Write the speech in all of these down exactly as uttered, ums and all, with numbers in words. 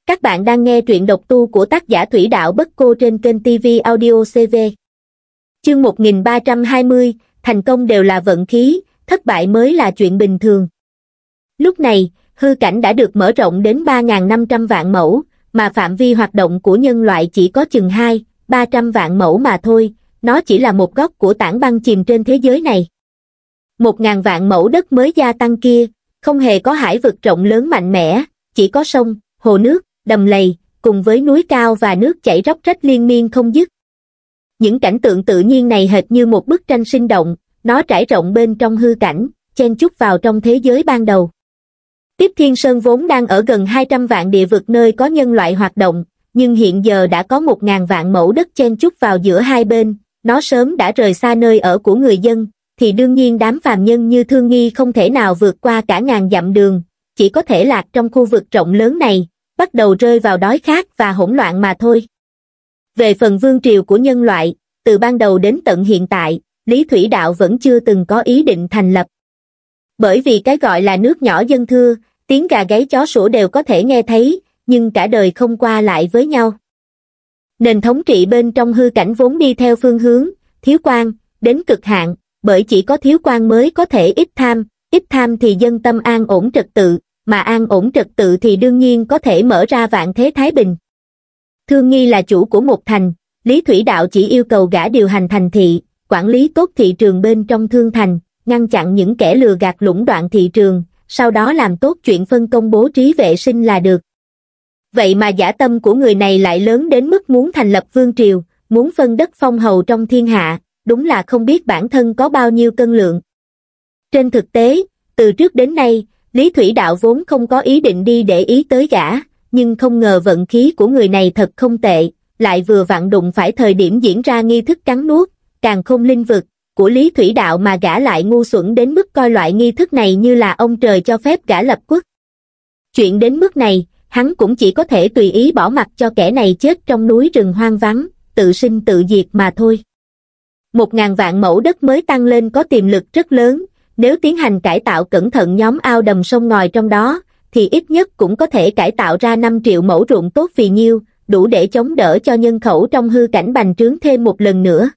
Các bạn đang nghe truyện độc tu của tác giả Thủy Đạo Bất Cô trên kênh ti vi Audio xê vê. Chương một nghìn ba trăm hai mươi, thành công đều là vận khí, thất bại mới là chuyện bình thường. Lúc này, hư cảnh đã được mở rộng đến ba nghìn năm trăm vạn mẫu, mà phạm vi hoạt động của nhân loại chỉ có chừng hai, ba trăm vạn mẫu mà thôi, nó chỉ là một góc của tảng băng chìm trên thế giới này. Một ngàn vạn mẫu đất mới gia tăng kia, không hề có hải vực rộng lớn mạnh mẽ, chỉ có sông, hồ nước, đầm lầy, cùng với núi cao và nước chảy róc rách liên miên không dứt. Những cảnh tượng tự nhiên này hệt như một bức tranh sinh động, nó trải rộng bên trong hư cảnh, chen chúc vào trong thế giới ban đầu. Tiếp Thiên Sơn vốn đang ở gần hai trăm vạn địa vực nơi có nhân loại hoạt động, nhưng hiện giờ đã có một ngàn vạn mẫu đất chen chúc vào giữa hai bên, nó sớm đã rời xa nơi ở của người dân, thì đương nhiên đám phàm nhân như Thương Nghi không thể nào vượt qua cả ngàn dặm đường, chỉ có thể lạc trong khu vực rộng lớn này, bắt đầu rơi vào đói khát và hỗn loạn mà thôi. Về phần vương triều của nhân loại, từ ban đầu đến tận hiện tại, Lý Thủy Đạo vẫn chưa từng có ý định thành lập. Bởi vì cái gọi là nước nhỏ dân thưa, tiếng gà gáy chó sủa đều có thể nghe thấy, nhưng cả đời không qua lại với nhau. Nền thống trị bên trong hư cảnh vốn đi theo phương hướng, thiếu quan, đến cực hạn, bởi chỉ có thiếu quan mới có thể ít tham, ít tham thì dân tâm an ổn trật tự, mà an ổn trật tự thì đương nhiên có thể mở ra vạn thế thái bình. Thương Nghi là chủ của một thành, Lý Thủy Đạo chỉ yêu cầu gã điều hành thành thị, quản lý tốt thị trường bên trong thương thành, ngăn chặn những kẻ lừa gạt lũng đoạn thị trường, sau đó làm tốt chuyện phân công bố trí vệ sinh là được. Vậy mà dã tâm của người này lại lớn đến mức muốn thành lập vương triều, muốn phân đất phong hầu trong thiên hạ, đúng là không biết bản thân có bao nhiêu cân lượng. Trên thực tế, từ trước đến nay, Lý Thủy Đạo vốn không có ý định đi để ý tới gã, nhưng không ngờ vận khí của người này thật không tệ, lại vừa vặn đụng phải thời điểm diễn ra nghi thức cắn nuốt, càng không linh vực của Lý Thủy Đạo mà gã lại ngu xuẩn đến mức coi loại nghi thức này như là ông trời cho phép gã lập quốc. Chuyện đến mức này, hắn cũng chỉ có thể tùy ý bỏ mặc cho kẻ này chết trong núi rừng hoang vắng, tự sinh tự diệt mà thôi. Một ngàn vạn mẫu đất mới tăng lên có tiềm lực rất lớn, nếu tiến hành cải tạo cẩn thận nhóm ao đầm sông ngòi trong đó, thì ít nhất cũng có thể cải tạo ra năm triệu mẫu ruộng tốt phì nhiêu, đủ để chống đỡ cho nhân khẩu trong hư cảnh bành trướng thêm một lần nữa.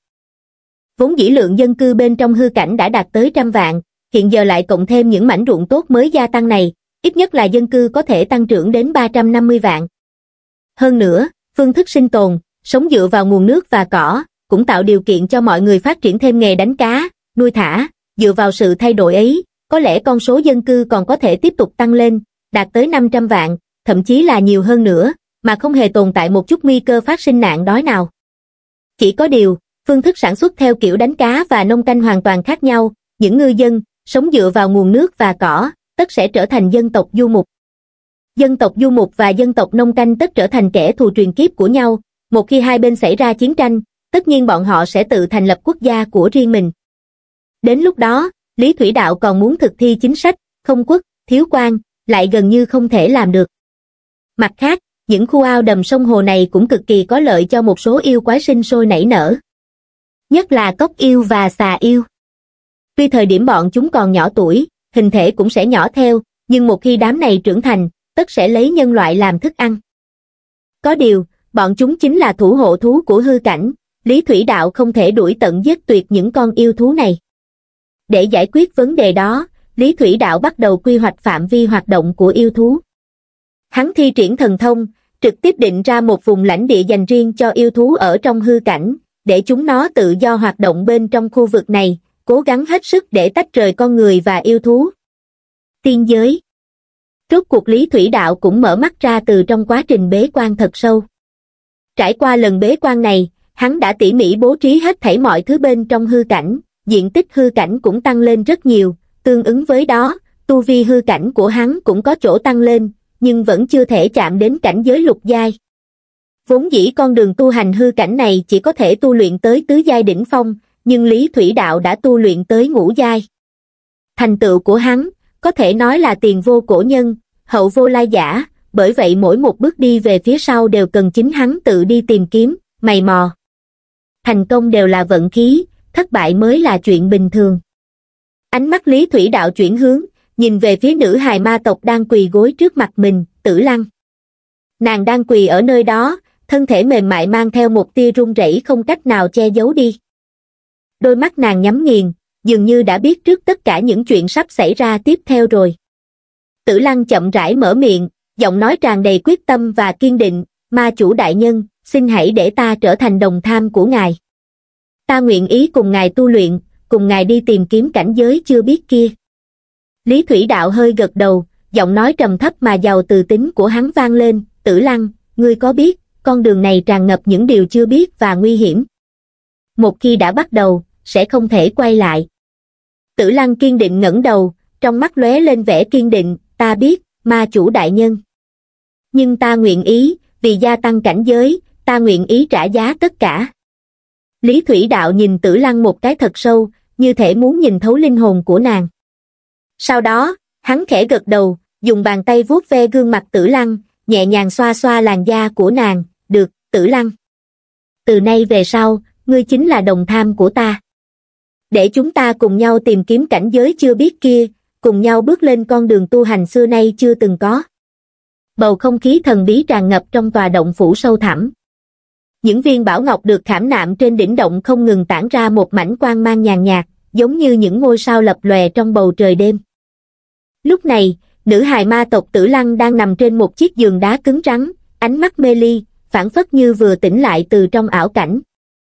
Vốn dĩ lượng dân cư bên trong hư cảnh đã đạt tới trăm vạn, hiện giờ lại cộng thêm những mảnh ruộng tốt mới gia tăng này, ít nhất là dân cư có thể tăng trưởng đến ba trăm năm mươi vạn. Hơn nữa, phương thức sinh tồn, sống dựa vào nguồn nước và cỏ, cũng tạo điều kiện cho mọi người phát triển thêm nghề đánh cá, nuôi thả. Dựa vào sự thay đổi ấy, có lẽ con số dân cư còn có thể tiếp tục tăng lên, đạt tới năm trăm vạn, thậm chí là nhiều hơn nữa, mà không hề tồn tại một chút nguy cơ phát sinh nạn đói nào. Chỉ có điều, phương thức sản xuất theo kiểu đánh cá và nông canh hoàn toàn khác nhau, những ngư dân, sống dựa vào nguồn nước và cỏ, tất sẽ trở thành dân tộc du mục. Dân tộc du mục và dân tộc nông canh tất trở thành kẻ thù truyền kiếp của nhau, một khi hai bên xảy ra chiến tranh, tất nhiên bọn họ sẽ tự thành lập quốc gia của riêng mình. Đến lúc đó, Lý Thủy Đạo còn muốn thực thi chính sách, không quốc, thiếu quan, lại gần như không thể làm được. Mặt khác, những khu ao đầm sông hồ này cũng cực kỳ có lợi cho một số yêu quái sinh sôi nảy nở. Nhất là cốc yêu và xà yêu. Tuy thời điểm bọn chúng còn nhỏ tuổi, hình thể cũng sẽ nhỏ theo, nhưng một khi đám này trưởng thành, tất sẽ lấy nhân loại làm thức ăn. Có điều, bọn chúng chính là thủ hộ thú của hư cảnh, Lý Thủy Đạo không thể đuổi tận giết tuyệt những con yêu thú này. Để giải quyết vấn đề đó, Lý Thủy Đạo bắt đầu quy hoạch phạm vi hoạt động của yêu thú. Hắn thi triển thần thông, trực tiếp định ra một vùng lãnh địa dành riêng cho yêu thú ở trong hư cảnh, để chúng nó tự do hoạt động bên trong khu vực này, cố gắng hết sức để tách rời con người và yêu thú. Tiên giới. Rốt cuộc Lý Thủy Đạo cũng mở mắt ra từ trong quá trình bế quan thật sâu. Trải qua lần bế quan này, hắn đã tỉ mỉ bố trí hết thảy mọi thứ bên trong hư cảnh, diện tích hư cảnh cũng tăng lên rất nhiều, tương ứng với đó, tu vi hư cảnh của hắn cũng có chỗ tăng lên, nhưng vẫn chưa thể chạm đến cảnh giới lục giai. Vốn dĩ con đường tu hành hư cảnh này chỉ có thể tu luyện tới tứ giai đỉnh phong, nhưng Lý Thủy Đạo đã tu luyện tới ngũ giai. Thành tựu của hắn, có thể nói là tiền vô cổ nhân, hậu vô lai giả, bởi vậy mỗi một bước đi về phía sau đều cần chính hắn tự đi tìm kiếm, mày mò. Thành công đều là vận khí, thất bại mới là chuyện bình thường. Ánh mắt Lý Thủy Đạo chuyển hướng, nhìn về phía nữ hài ma tộc đang quỳ gối trước mặt mình, Tử Lăng. Nàng đang quỳ ở nơi đó, thân thể mềm mại mang theo một tia run rẩy không cách nào che giấu đi. Đôi mắt nàng nhắm nghiền, dường như đã biết trước tất cả những chuyện sắp xảy ra tiếp theo rồi. Tử Lăng chậm rãi mở miệng, giọng nói tràn đầy quyết tâm và kiên định, ma chủ đại nhân, xin hãy để ta trở thành đồng tham của ngài. Ta nguyện ý cùng ngài tu luyện, cùng ngài đi tìm kiếm cảnh giới chưa biết kia. Lý Thủy Đạo hơi gật đầu, giọng nói trầm thấp mà giàu từ tính của hắn vang lên, Tử Lăng, ngươi có biết, con đường này tràn ngập những điều chưa biết và nguy hiểm. Một khi đã bắt đầu, sẽ không thể quay lại. Tử Lăng kiên định ngẩng đầu, trong mắt lóe lên vẻ kiên định, ta biết, ma chủ đại nhân. Nhưng ta nguyện ý, vì gia tăng cảnh giới, ta nguyện ý trả giá tất cả. Lý Thủy Đạo nhìn Tử Lăng một cái thật sâu, như thể muốn nhìn thấu linh hồn của nàng. Sau đó, hắn khẽ gật đầu, dùng bàn tay vuốt ve gương mặt Tử Lăng, nhẹ nhàng xoa xoa làn da của nàng, được, Tử Lăng. Từ nay về sau, ngươi chính là đồng tham của ta. Để chúng ta cùng nhau tìm kiếm cảnh giới chưa biết kia, cùng nhau bước lên con đường tu hành xưa nay chưa từng có. Bầu không khí thần bí tràn ngập trong tòa động phủ sâu thẳm. Những viên bảo ngọc được khảm nạm trên đỉnh động không ngừng tản ra một mảnh quang mang nhàn nhạt, giống như những ngôi sao lập lòe trong bầu trời đêm. Lúc này, nữ hài ma tộc Tử Lăng đang nằm trên một chiếc giường đá cứng rắn, ánh mắt mê ly, phảng phất như vừa tỉnh lại từ trong ảo cảnh.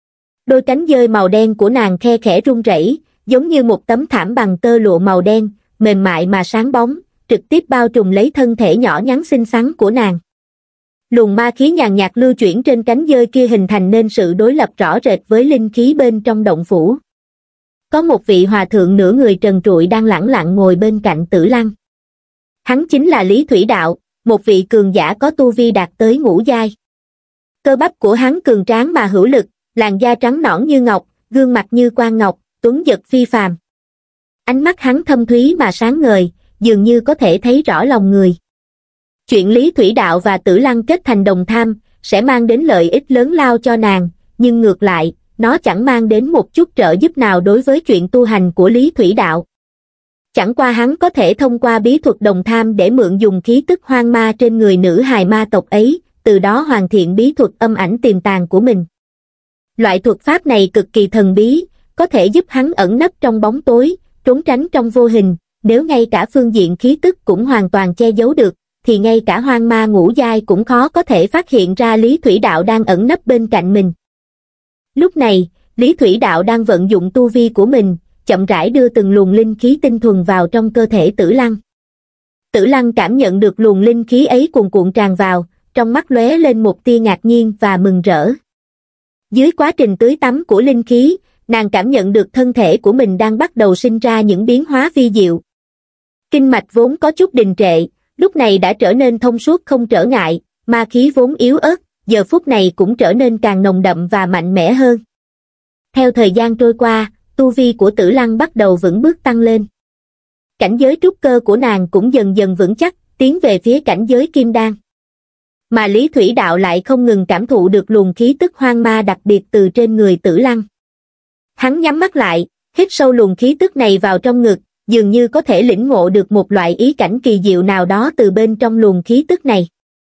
Đôi cánh dơi màu đen của nàng khe khẽ run rẩy, giống như một tấm thảm bằng tơ lụa màu đen, mềm mại mà sáng bóng, trực tiếp bao trùm lấy thân thể nhỏ nhắn xinh xắn của nàng. Luồng ma khí nhàn nhạt lưu chuyển trên cánh dơi kia hình thành nên sự đối lập rõ rệt với linh khí bên trong động phủ. Có một vị hòa thượng nửa người trần trụi đang lẳng lặng ngồi bên cạnh Tử Lăng. Hắn chính là Lý Thủy Đạo, một vị cường giả có tu vi đạt tới ngũ giai. Cơ bắp của hắn cường tráng mà hữu lực, làn da trắng nõn như ngọc, gương mặt như quan ngọc, tuấn giật phi phàm. Ánh mắt hắn thâm thúy mà sáng ngời, dường như có thể thấy rõ lòng người. Chuyện Lý Thủy Đạo và Tử Lăng kết thành đồng tham, sẽ mang đến lợi ích lớn lao cho nàng, nhưng ngược lại, nó chẳng mang đến một chút trợ giúp nào đối với chuyện tu hành của Lý Thủy Đạo. Chẳng qua hắn có thể thông qua bí thuật đồng tham để mượn dùng khí tức hoang ma trên người nữ hài ma tộc ấy, từ đó hoàn thiện bí thuật âm ảnh tiềm tàng của mình. Loại thuật pháp này cực kỳ thần bí, có thể giúp hắn ẩn nấp trong bóng tối, trốn tránh trong vô hình, nếu ngay cả phương diện khí tức cũng hoàn toàn che giấu được, thì ngay cả hoang ma ngũ giai cũng khó có thể phát hiện ra Lý Thủy Đạo đang ẩn nấp bên cạnh mình. Lúc này, Lý Thủy Đạo đang vận dụng tu vi của mình, chậm rãi đưa từng luồng linh khí tinh thuần vào trong cơ thể Tử Lăng. Tử Lăng cảm nhận được luồng linh khí ấy cuồn cuộn tràn vào, trong mắt lóe lên một tia ngạc nhiên và mừng rỡ. Dưới quá trình tưới tắm của linh khí, nàng cảm nhận được thân thể của mình đang bắt đầu sinh ra những biến hóa vi diệu. Kinh mạch vốn có chút đình trệ, lúc này đã trở nên thông suốt không trở ngại, ma khí vốn yếu ớt, giờ phút này cũng trở nên càng nồng đậm và mạnh mẽ hơn. Theo thời gian trôi qua, tu vi của Tử Lăng bắt đầu vững bước tăng lên. Cảnh giới trúc cơ của nàng cũng dần dần vững chắc, tiến về phía cảnh giới kim đan. Mà Lý Thủy Đạo lại không ngừng cảm thụ được luồng khí tức hoang ma đặc biệt từ trên người Tử Lăng. Hắn nhắm mắt lại, hít sâu luồng khí tức này vào trong ngực, dường như có thể lĩnh ngộ được một loại ý cảnh kỳ diệu nào đó từ bên trong luồng khí tức này.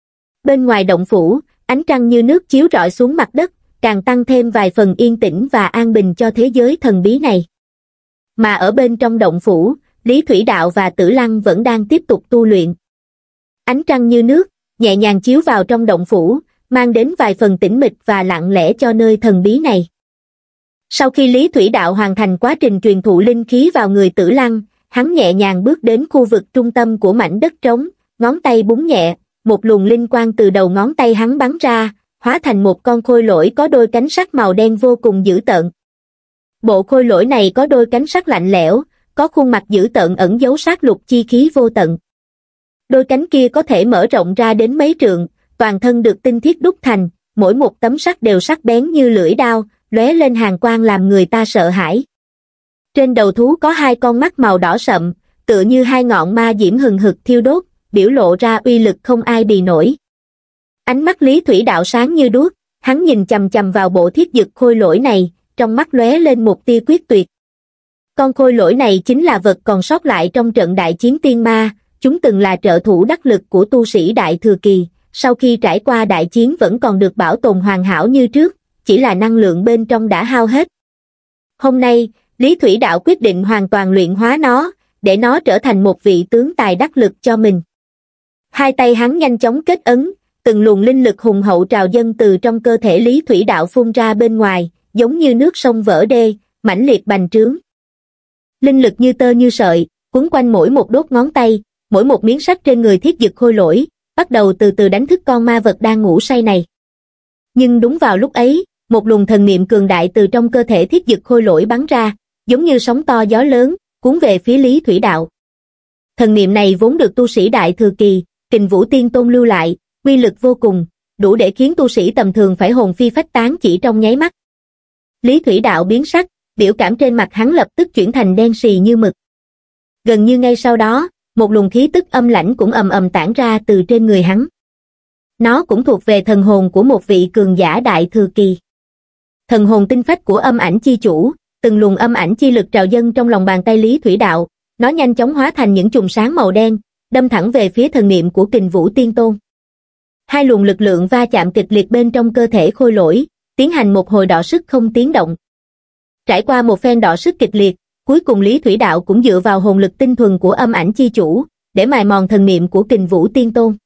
Bên ngoài động phủ, ánh trăng như nước chiếu rọi xuống mặt đất, càng tăng thêm vài phần yên tĩnh và an bình cho thế giới thần bí này. Mà ở bên trong động phủ, Lý Thủy Đạo và Tử Lăng vẫn đang tiếp tục tu luyện. Ánh trăng như nước, nhẹ nhàng chiếu vào trong động phủ, mang đến vài phần tĩnh mịch và lặng lẽ cho nơi thần bí này. Sau khi Lý Thủy Đạo hoàn thành quá trình truyền thụ linh khí vào người Tử Lăng, hắn nhẹ nhàng bước đến khu vực trung tâm của mảnh đất trống, ngón tay búng nhẹ, một luồng linh quang từ đầu ngón tay hắn bắn ra, hóa thành một con khôi lỗi có đôi cánh sắt màu đen vô cùng dữ tợn. Bộ khôi lỗi này có đôi cánh sắt lạnh lẽo, có khuôn mặt dữ tợn ẩn giấu sát lục chi khí vô tận. Đôi cánh kia có thể mở rộng ra đến mấy trượng, toàn thân được tinh thiết đúc thành, mỗi một tấm sắt đều sắc bén như lưỡi dao, lóe lên hàn quang làm người ta sợ hãi. Trên đầu thú có hai con mắt màu đỏ sậm, tựa như hai ngọn ma diễm hừng hực thiêu đốt, biểu lộ ra uy lực không ai bì nổi. Ánh mắt Lý Thủy Đạo sáng như đuốc, hắn nhìn chằm chằm vào bộ thiết dực khôi lỗi này, trong mắt lóe lên một tia quyết tuyệt. Con khôi lỗi này chính là vật còn sót lại trong trận đại chiến tiên ma, chúng từng là trợ thủ đắc lực của tu sĩ đại thừa kỳ, sau khi trải qua đại chiến vẫn còn được bảo tồn hoàn hảo như trước, chỉ là năng lượng bên trong đã hao hết. Hôm nay, Lý Thủy Đạo quyết định hoàn toàn luyện hóa nó, để nó trở thành một vị tướng tài đắc lực cho mình. Hai tay hắn nhanh chóng kết ấn, từng luồng linh lực hùng hậu trào dâng từ trong cơ thể Lý Thủy Đạo phun ra bên ngoài, giống như nước sông vỡ đê, mãnh liệt bành trướng. Linh lực như tơ như sợi, quấn quanh mỗi một đốt ngón tay, mỗi một miếng sắt trên người Thiết Dực Khôi Lỗi, bắt đầu từ từ đánh thức con ma vật đang ngủ say này. Nhưng đúng vào lúc ấy, một luồng thần niệm cường đại từ trong cơ thể Thiết Dực Khôi Lỗi bắn ra, giống như sóng to gió lớn, cuốn về phía Lý Thủy Đạo. Thần niệm này vốn được tu sĩ Đại Thừa Kỳ, Kình Vũ Tiên Tôn lưu lại, uy lực vô cùng, đủ để khiến tu sĩ tầm thường phải hồn phi phách tán chỉ trong nháy mắt. Lý Thủy Đạo biến sắc, biểu cảm trên mặt hắn lập tức chuyển thành đen sì như mực. Gần như ngay sau đó, một luồng khí tức âm lãnh cũng ầm ầm tản ra từ trên người hắn. Nó cũng thuộc về thần hồn của một vị cường giả Đại Thừa Kỳ. Thần hồn tinh phách của âm ảnh chi chủ, từng luồng âm ảnh chi lực trào dâng trong lòng bàn tay Lý Thủy Đạo, nó nhanh chóng hóa thành những chùm sáng màu đen, đâm thẳng về phía thần niệm của Kình Vũ Tiên Tôn. Hai luồng lực lượng va chạm kịch liệt bên trong cơ thể Khôi Lỗi, tiến hành một hồi đọ sức không tiếng động. Trải qua một phen đọ sức kịch liệt, cuối cùng Lý Thủy Đạo cũng dựa vào hồn lực tinh thuần của âm ảnh chi chủ, để mài mòn thần niệm của Kình Vũ Tiên Tôn.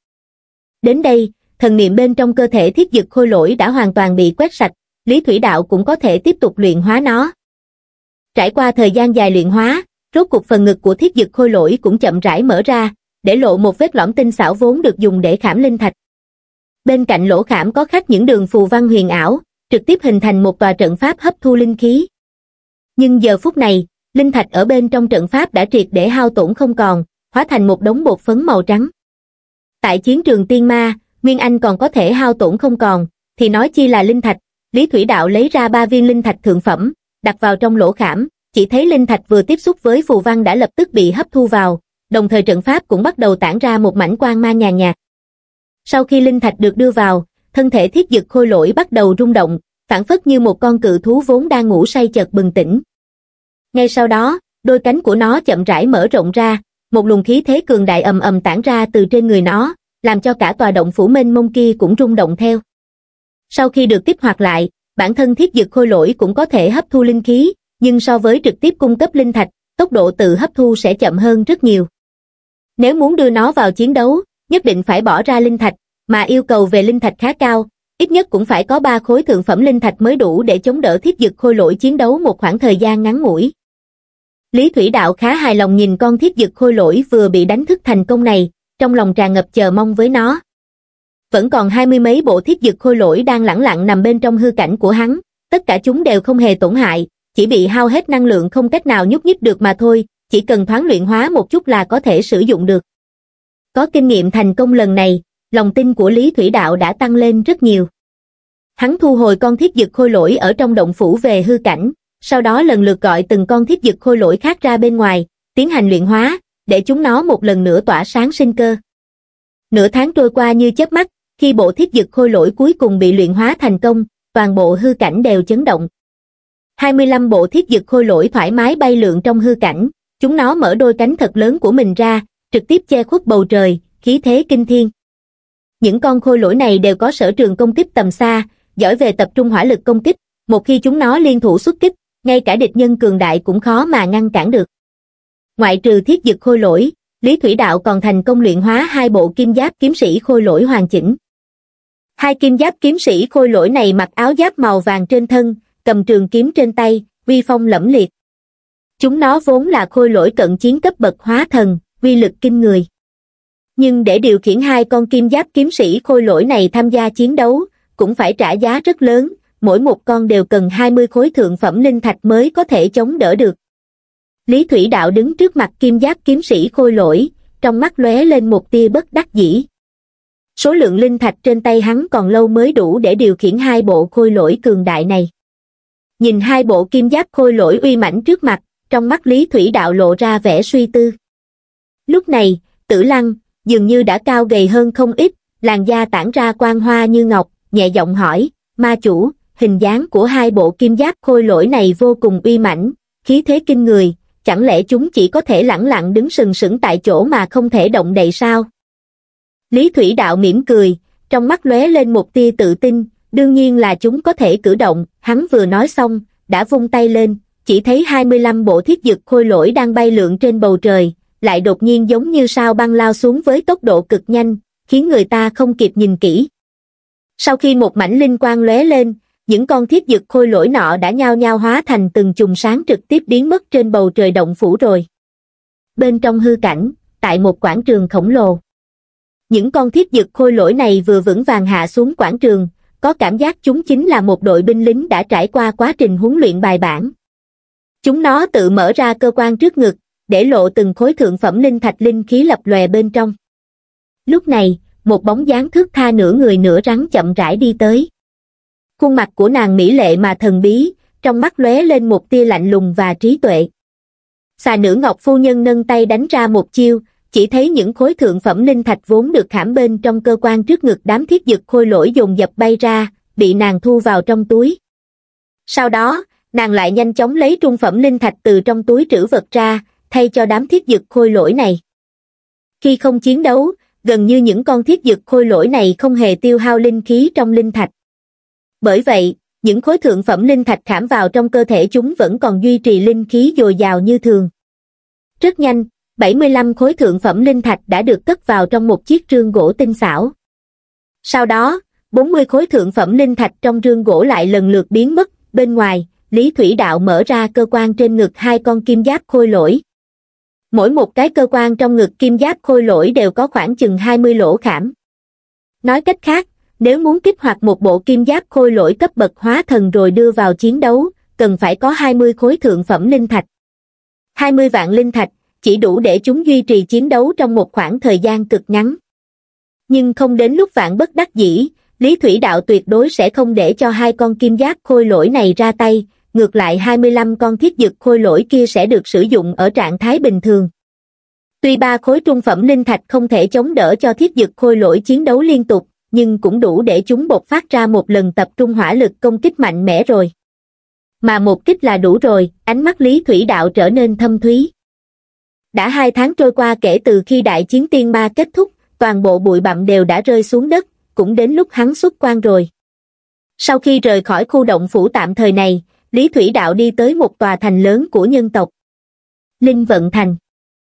Đến đây, thần niệm bên trong cơ thể Thiết Dực Khôi Lỗi đã hoàn toàn bị quét sạch, Lý Thủy Đạo cũng có thể tiếp tục luyện hóa nó. Trải qua thời gian dài luyện hóa, rốt cuộc phần ngực của Thiết Dực Khôi Lỗi cũng chậm rãi mở ra, để lộ một vết lõm tinh xảo vốn được dùng để khảm linh thạch. Bên cạnh lỗ khảm có khắc những đường phù văn huyền ảo, trực tiếp hình thành một tòa trận pháp hấp thu linh khí. Nhưng giờ phút này, linh thạch ở bên trong trận pháp đã triệt để hao tổn không còn, hóa thành một đống bột phấn màu trắng. Tại chiến trường tiên ma, Nguyên Anh còn có thể hao tổn không còn, thì nói chi là linh thạch. Lý Thủy Đạo lấy ra ba viên linh thạch thượng phẩm, đặt vào trong lỗ khảm, chỉ thấy linh thạch vừa tiếp xúc với phù văn đã lập tức bị hấp thu vào, đồng thời trận pháp cũng bắt đầu tản ra một mảnh quang mang nhàn nhạt. Sau khi linh thạch được đưa vào, thân thể Thiết Dực Khôi Lỗi bắt đầu rung động, phảng phất như một con cự thú vốn đang ngủ say chợt bừng tỉnh. Ngay sau đó, đôi cánh của nó chậm rãi mở rộng ra, một luồng khí thế cường đại ầm ầm tản ra từ trên người nó, làm cho cả tòa động phủ mênh mông kia cũng rung động theo. Sau khi được kích hoạt lại, bản thân Thiết Dực Khôi Lỗi cũng có thể hấp thu linh khí, nhưng so với trực tiếp cung cấp linh thạch, tốc độ tự hấp thu sẽ chậm hơn rất nhiều. Nếu muốn đưa nó vào chiến đấu, nhất định phải bỏ ra linh thạch, mà yêu cầu về linh thạch khá cao, ít nhất cũng phải có ba khối thượng phẩm linh thạch mới đủ để chống đỡ Thiết Dực Khôi Lỗi chiến đấu một khoảng thời gian ngắn ngủi. Lý Thủy Đạo khá hài lòng nhìn con Thiết Dực Khôi Lỗi vừa bị đánh thức thành công này, trong lòng tràn ngập chờ mong với nó. Vẫn còn hai mươi mấy bộ Thiết Dực Khôi Lỗi đang lẳng lặng nằm bên trong hư cảnh của hắn, tất cả chúng đều không hề tổn hại, chỉ bị hao hết năng lượng không cách nào nhúc nhích được mà thôi, chỉ cần thoáng luyện hóa một chút là có thể sử dụng được. Có kinh nghiệm thành công lần này, lòng tin của Lý Thủy Đạo đã tăng lên rất nhiều. Hắn thu hồi con Thiết Dực Khôi Lỗi ở trong động phủ về hư cảnh, sau đó lần lượt gọi từng con Thiết Dực Khôi Lỗi khác ra bên ngoài, tiến hành luyện hóa, để chúng nó một lần nữa tỏa sáng sinh cơ. Nửa tháng trôi qua như chớp mắt, khi bộ Thiết Dực Khôi Lỗi cuối cùng bị luyện hóa thành công, toàn bộ hư cảnh đều chấn động. hai mươi lăm bộ Thiết Dực Khôi Lỗi thoải mái bay lượn trong hư cảnh, chúng nó mở đôi cánh thật lớn của mình ra, trực tiếp che khuất bầu trời, khí thế kinh thiên. Những con khôi lỗi này đều có sở trường công kích tầm xa, giỏi về tập trung hỏa lực công kích, một khi chúng nó liên thủ xuất kích, ngay cả địch nhân cường đại cũng khó mà ngăn cản được. Ngoại trừ Thiết Dực Khôi Lỗi, Lý Thủy Đạo còn thành công luyện hóa hai bộ kim giáp kiếm sĩ khôi lỗi hoàn chỉnh. Hai kim giáp kiếm sĩ khôi lỗi này mặc áo giáp màu vàng trên thân, cầm trường kiếm trên tay, uy phong lẫm liệt. Chúng nó vốn là khôi lỗi cận chiến cấp bậc hóa thần, uy lực kinh người. Nhưng để điều khiển hai con kim giáp kiếm sĩ khôi lỗi này tham gia chiến đấu, cũng phải trả giá rất lớn, mỗi một con đều cần hai mươi khối thượng phẩm linh thạch mới có thể chống đỡ được. Lý Thủy Đạo đứng trước mặt kim giáp kiếm sĩ khôi lỗi, trong mắt lóe lên một tia bất đắc dĩ. Số lượng linh thạch trên tay hắn còn lâu mới đủ để điều khiển hai bộ khôi lỗi cường đại này. Nhìn hai bộ kim giáp khôi lỗi uy mãnh trước mặt, trong mắt Lý Thủy Đạo lộ ra vẻ suy tư. Lúc này, Tử Lăng dường như đã cao gầy hơn không ít, làn da tản ra quang hoa như ngọc, nhẹ giọng hỏi, ma chủ, hình dáng của hai bộ kim giáp khôi lỗi này vô cùng uy mãnh, khí thế kinh người, chẳng lẽ chúng chỉ có thể lẳng lặng đứng sừng sững tại chỗ mà không thể động đậy sao? Lý Thủy Đạo mỉm cười, trong mắt lóe lên một tia tự tin, đương nhiên là chúng có thể cử động. Hắn vừa nói xong, đã vung tay lên, chỉ thấy hai mươi lăm bộ thiết dực khôi lỗi đang bay lượn trên bầu trời, lại đột nhiên giống như sao băng lao xuống với tốc độ cực nhanh, khiến người ta không kịp nhìn kỹ. Sau khi một mảnh linh quang lóe lên, những con thiết dực khôi lỗi nọ đã nhao nhao hóa thành từng chùm sáng trực tiếp biến mất trên bầu trời động phủ rồi. Bên trong hư cảnh, tại một quảng trường khổng lồ, những con thiết dực khôi lỗi này vừa vững vàng hạ xuống quảng trường, có cảm giác chúng chính là một đội binh lính đã trải qua quá trình huấn luyện bài bản. Chúng nó tự mở ra cơ quan trước ngực, để lộ từng khối thượng phẩm linh thạch linh khí lập lòe bên trong. Lúc này, một bóng dáng thướt tha nửa người nửa rắn chậm rãi đi tới. Khuôn mặt của nàng mỹ lệ mà thần bí, trong mắt lóe lên một tia lạnh lùng và trí tuệ. Xà nữ Ngọc phu nhân nâng tay đánh ra một chiêu, chỉ thấy những khối thượng phẩm linh thạch vốn được khảm bên trong cơ quan trước ngực đám thiết dực khôi lỗi dồn dập bay ra, bị nàng thu vào trong túi. Sau đó, nàng lại nhanh chóng lấy trung phẩm linh thạch từ trong túi trữ vật ra, thay cho đám thiết dực khôi lỗi này. Khi không chiến đấu, gần như những con thiết dực khôi lỗi này không hề tiêu hao linh khí trong linh thạch. Bởi vậy, những khối thượng phẩm linh thạch khảm vào trong cơ thể chúng vẫn còn duy trì linh khí dồi dào như thường. Rất nhanh, bảy mươi lăm khối thượng phẩm linh thạch đã được cất vào trong một chiếc rương gỗ tinh xảo. Sau đó, bốn mươi khối thượng phẩm linh thạch trong rương gỗ lại lần lượt biến mất. Bên ngoài, Lý Thủy Đạo mở ra cơ quan trên ngực hai con kim giáp khôi lỗi. Mỗi một cái cơ quan trong ngực kim giáp khôi lỗi đều có khoảng chừng hai mươi lỗ khảm. Nói cách khác, nếu muốn kích hoạt một bộ kim giáp khôi lỗi cấp bậc hóa thần rồi đưa vào chiến đấu, cần phải có hai mươi khối thượng phẩm linh thạch. hai mươi vạn linh thạch, chỉ đủ để chúng duy trì chiến đấu trong một khoảng thời gian cực ngắn. Nhưng không đến lúc vạn bất đắc dĩ, Lý Thủy Đạo tuyệt đối sẽ không để cho hai con kim giáp khôi lỗi này ra tay, ngược lại hai mươi lăm con thiết dực khôi lỗi kia sẽ được sử dụng ở trạng thái bình thường. Tuy ba khối trung phẩm linh thạch không thể chống đỡ cho thiết dực khôi lỗi chiến đấu liên tục, nhưng cũng đủ để chúng bộc phát ra một lần tập trung hỏa lực công kích mạnh mẽ rồi. Mà một kích là đủ rồi, ánh mắt Lý Thủy Đạo trở nên thâm thúy. Đã hai tháng trôi qua kể từ khi đại chiến tiên ma kết thúc, toàn bộ bụi bặm đều đã rơi xuống đất, cũng đến lúc hắn xuất quan rồi. Sau khi rời khỏi khu động phủ tạm thời này, Lý Thủy Đạo đi tới một tòa thành lớn của nhân tộc. Linh Vận Thành.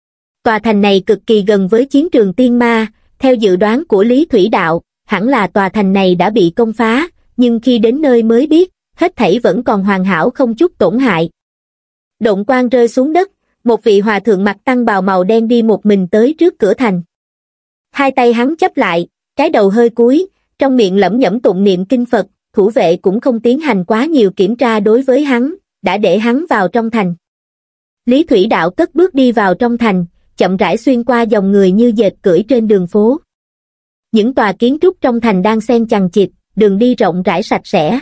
Tòa thành này cực kỳ gần với chiến trường tiên ma, theo dự đoán của Lý Thủy Đạo, hẳn là tòa thành này đã bị công phá, nhưng khi đến nơi mới biết, hết thảy vẫn còn hoàn hảo không chút tổn hại. Động quan rơi xuống đất, một vị hòa thượng mặc tăng bào màu đen đi một mình tới trước cửa thành. Hai tay hắn chắp lại, cái đầu hơi cúi, trong miệng lẩm nhẩm tụng niệm kinh Phật, thủ vệ cũng không tiến hành quá nhiều kiểm tra đối với hắn, đã để hắn vào trong thành. Lý Thủy Đạo cất bước đi vào trong thành, chậm rãi xuyên qua dòng người như dệt cưỡi trên đường phố. Những tòa kiến trúc trong thành đang xen chằng chịt, đường đi rộng rãi sạch sẽ.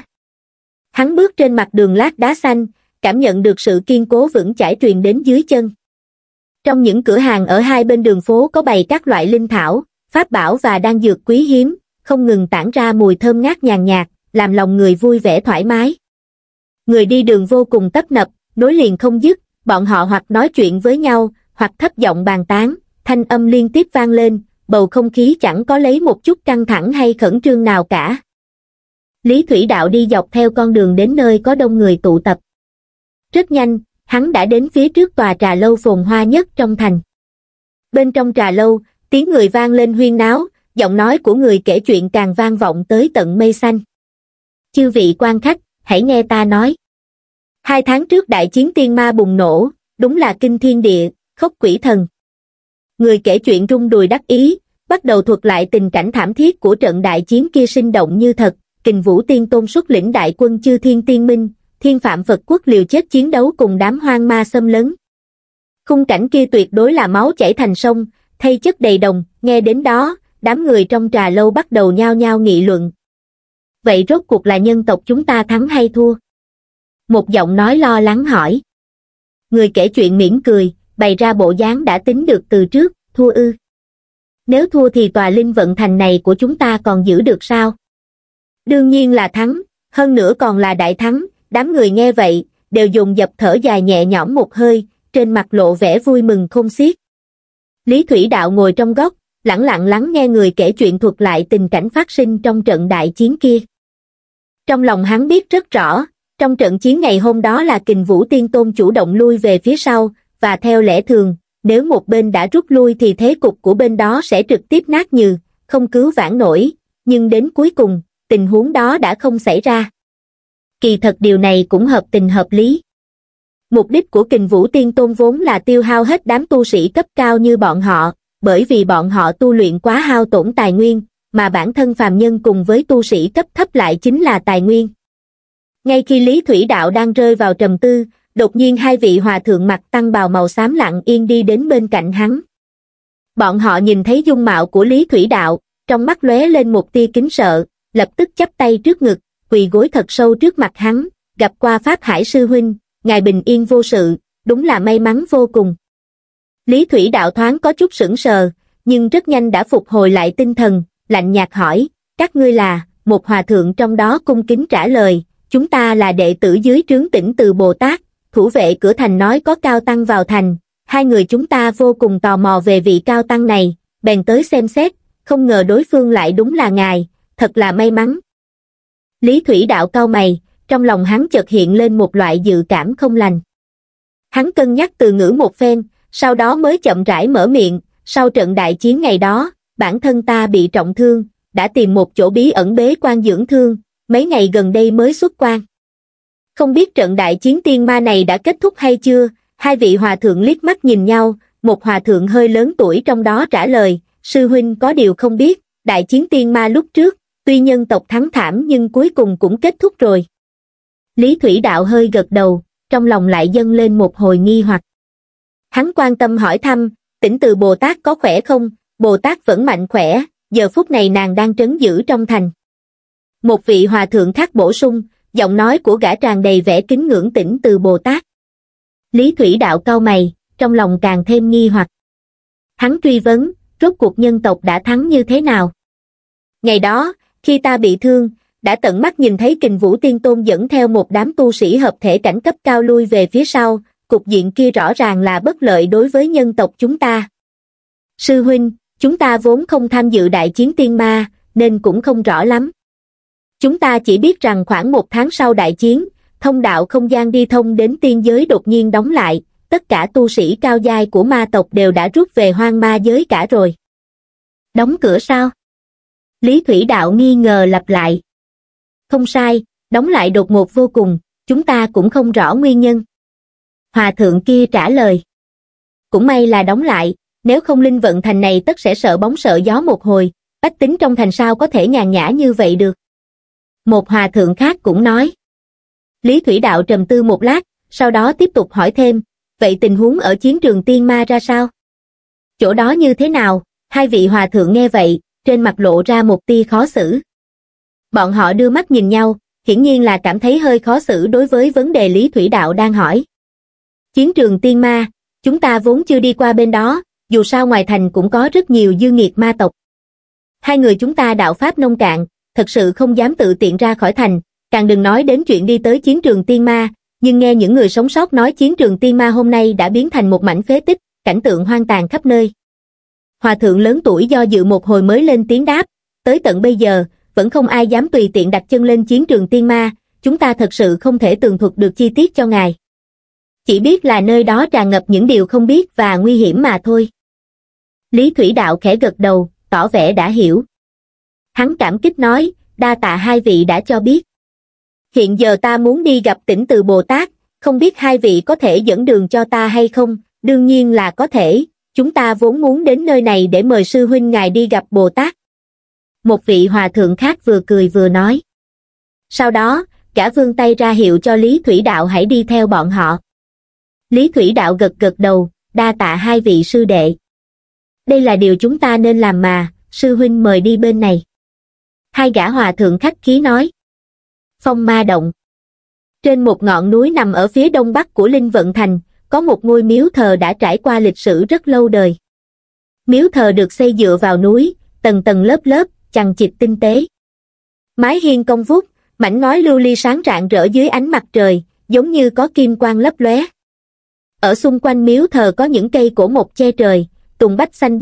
Hắn bước trên mặt đường lát đá xanh, cảm nhận được sự kiên cố vững chãi truyền đến dưới chân. Trong những cửa hàng ở hai bên đường phố có bày các loại linh thảo, pháp bảo và đan dược quý hiếm, không ngừng tản ra mùi thơm ngát nhàn nhạt, làm lòng người vui vẻ thoải mái. Người đi đường vô cùng tấp nập, nối liền không dứt, bọn họ hoặc nói chuyện với nhau, hoặc thấp giọng bàn tán, thanh âm liên tiếp vang lên, bầu không khí chẳng có lấy một chút căng thẳng hay khẩn trương nào cả. Lý Thủy Đạo đi dọc theo con đường đến nơi có đông người tụ tập. Rất nhanh, hắn đã đến phía trước tòa trà lâu phồn hoa nhất trong thành. Bên trong trà lâu, tiếng người vang lên huyên náo, giọng nói của người kể chuyện càng vang vọng tới tận mây xanh. Chư vị quan khách, hãy nghe ta nói. Hai tháng trước đại chiến tiên ma bùng nổ, đúng là kinh thiên địa, khốc quỷ thần. Người kể chuyện rung đùi đắc ý, bắt đầu thuật lại tình cảnh thảm thiết của trận đại chiến kia sinh động như thật. Kình Vũ Tiên Tôn xuất lĩnh đại quân chư thiên tiên minh, thiên phạm Phật quốc liều chết chiến đấu cùng đám hoang ma xâm lấn. Khung cảnh kia tuyệt đối là máu chảy thành sông, thây chất đầy đồng. Nghe đến đó, đám người trong trà lâu bắt đầu nhao nhao nghị luận. Vậy rốt cuộc là nhân tộc chúng ta thắng hay thua? Một giọng nói lo lắng hỏi. Người kể chuyện mỉm cười, bày ra bộ dáng đã tính được từ trước. Thua ư? Nếu thua thì tòa Linh Vận Thành này của chúng ta còn giữ được sao? Đương nhiên là thắng, hơn nữa còn là đại thắng. Đám người nghe vậy, đều dồn dập thở dài nhẹ nhõm một hơi, trên mặt lộ vẻ vui mừng khôn xiết. Lý Thủy Đạo ngồi trong góc, lẳng lặng lắng nghe người kể chuyện thuật lại tình cảnh phát sinh trong trận đại chiến kia. Trong lòng hắn biết rất rõ, trong trận chiến ngày hôm đó là Kình Vũ Tiên Tôn chủ động lui về phía sau, và theo lẽ thường, nếu một bên đã rút lui thì thế cục của bên đó sẽ trực tiếp nát nhừ, không cứu vãn nổi, nhưng đến cuối cùng, tình huống đó đã không xảy ra. Kỳ thật điều này cũng hợp tình hợp lý. Mục đích của Kình Vũ Tiên Tôn vốn là tiêu hao hết đám tu sĩ cấp cao như bọn họ, bởi vì bọn họ tu luyện quá hao tổn tài nguyên, mà bản thân phàm nhân cùng với tu sĩ cấp thấp lại chính là tài nguyên. Ngay khi Lý Thủy Đạo đang rơi vào trầm tư, đột nhiên hai vị hòa thượng mặc tăng bào màu xám lặng yên đi đến bên cạnh hắn. Bọn họ nhìn thấy dung mạo của Lý Thủy Đạo, trong mắt lóe lên một tia kính sợ, lập tức chắp tay trước ngực, quỳ gối thật sâu trước mặt hắn, gặp qua Pháp Hải sư huynh, ngài bình yên vô sự, đúng là may mắn vô cùng. Lý Thủy Đạo thoáng có chút sững sờ, nhưng rất nhanh đã phục hồi lại tinh thần, lạnh nhạt hỏi, các ngươi là? Một hòa thượng trong đó cung kính trả lời, chúng ta là đệ tử dưới trướng Tỉnh Từ Bồ Tát, thủ vệ cửa thành nói có cao tăng vào thành, hai người chúng ta vô cùng tò mò về vị cao tăng này, bèn tới xem xét, không ngờ đối phương lại đúng là ngài, thật là may mắn. Lý Thủy Đạo cau mày, trong lòng hắn chợt hiện lên một loại dự cảm không lành. Hắn cân nhắc từ ngữ một phen, sau đó mới chậm rãi mở miệng, sau trận đại chiến ngày đó, bản thân ta bị trọng thương, đã tìm một chỗ bí ẩn bế quan dưỡng thương, mấy ngày gần đây mới xuất quan. Không biết trận đại chiến tiên ma này đã kết thúc hay chưa? Hai vị hòa thượng liếc mắt nhìn nhau, một hòa thượng hơi lớn tuổi trong đó trả lời, sư huynh có điều không biết, đại chiến tiên ma lúc trước, tuy nhân tộc thắng thảm nhưng cuối cùng cũng kết thúc rồi. Lý Thủy Đạo hơi gật đầu, trong lòng lại dâng lên một hồi nghi hoặc. Hắn quan tâm hỏi thăm, Tỉnh Từ Bồ Tát có khỏe không? Bồ Tát vẫn mạnh khỏe, giờ phút này nàng đang trấn giữ trong thành. Một vị hòa thượng khác bổ sung, giọng nói của gã tràn đầy vẻ kính ngưỡng Tỉnh Từ Bồ Tát. Lý Thủy Đạo cau mày, trong lòng càng thêm nghi hoặc. Hắn truy vấn, rốt cuộc nhân tộc đã thắng như thế nào? Ngày đó, khi ta bị thương, đã tận mắt nhìn thấy Kình Vũ Tiên Tôn dẫn theo một đám tu sĩ hợp thể cảnh cấp cao lui về phía sau, cục diện kia rõ ràng là bất lợi đối với nhân tộc chúng ta. Sư huynh, chúng ta vốn không tham dự đại chiến tiên ma, nên cũng không rõ lắm. Chúng ta chỉ biết rằng khoảng một tháng sau đại chiến, thông đạo không gian đi thông đến tiên giới đột nhiên đóng lại, tất cả tu sĩ cao giai của ma tộc đều đã rút về hoang ma giới cả rồi. Đóng cửa sao? Lý Thủy Đạo nghi ngờ lặp lại. Không sai, đóng lại đột ngột vô cùng, chúng ta cũng không rõ nguyên nhân. Hòa thượng kia trả lời. Cũng may là đóng lại, nếu không linh vận thành này tất sẽ sợ bóng sợ gió một hồi, bách tính trong thành sao có thể nhàn nhã như vậy được. Một hòa thượng khác cũng nói. Lý Thủy Đạo trầm tư một lát, sau đó tiếp tục hỏi thêm, vậy tình huống ở chiến trường tiên ma ra sao? Chỗ đó như thế nào? Hai vị hòa thượng nghe vậy, trên mặt lộ ra một tia khó xử. Bọn họ đưa mắt nhìn nhau, hiển nhiên là cảm thấy hơi khó xử đối với vấn đề Lý Thủy Đạo đang hỏi. Chiến trường tiên ma, chúng ta vốn chưa đi qua bên đó, dù sao ngoài thành cũng có rất nhiều dư nghiệt ma tộc. Hai người chúng ta đạo pháp nông cạn, thật sự không dám tự tiện ra khỏi thành, càng đừng nói đến chuyện đi tới chiến trường tiên ma, nhưng nghe những người sống sót nói chiến trường tiên ma hôm nay đã biến thành một mảnh phế tích, cảnh tượng hoang tàn khắp nơi. Hòa thượng lớn tuổi do dự một hồi mới lên tiếng đáp, tới tận bây giờ, vẫn không ai dám tùy tiện đặt chân lên chiến trường tiên ma, chúng ta thật sự không thể tường thuật được chi tiết cho ngài. Chỉ biết là nơi đó tràn ngập những điều không biết và nguy hiểm mà thôi. Lý Thủy Đạo khẽ gật đầu, tỏ vẻ đã hiểu. Hắn cảm kích nói, đa tạ hai vị đã cho biết. Hiện giờ ta muốn đi gặp Tỉnh Từ Bồ Tát, không biết hai vị có thể dẫn đường cho ta hay không? Đương nhiên là có thể, chúng ta vốn muốn đến nơi này để mời sư huynh ngài đi gặp Bồ Tát. Một vị hòa thượng khác vừa cười vừa nói. Sau đó, gã vươn tay ra hiệu cho Lý Thủy Đạo hãy đi theo bọn họ. Lý Thủy Đạo gật gật đầu, đa tạ hai vị sư đệ. Đây là điều chúng ta nên làm mà, sư huynh mời đi bên này. Hai gã hòa thượng khách khí nói. Phong Ma Động. Trên một ngọn núi nằm ở phía đông bắc của Linh Vận Thành, có một ngôi miếu thờ đã trải qua lịch sử rất lâu đời. Miếu thờ được xây dựa vào núi, tầng tầng lớp lớp, chằng chịt tinh tế. Mái hiên cong vút, mảnh ngói lưu ly sáng rạng rỡ dưới ánh mặt trời, giống như có kim quang lấp lóe. Ở xung quanh miếu thờ có những cây cổ mộc che trời, tùng bách xanh biếc,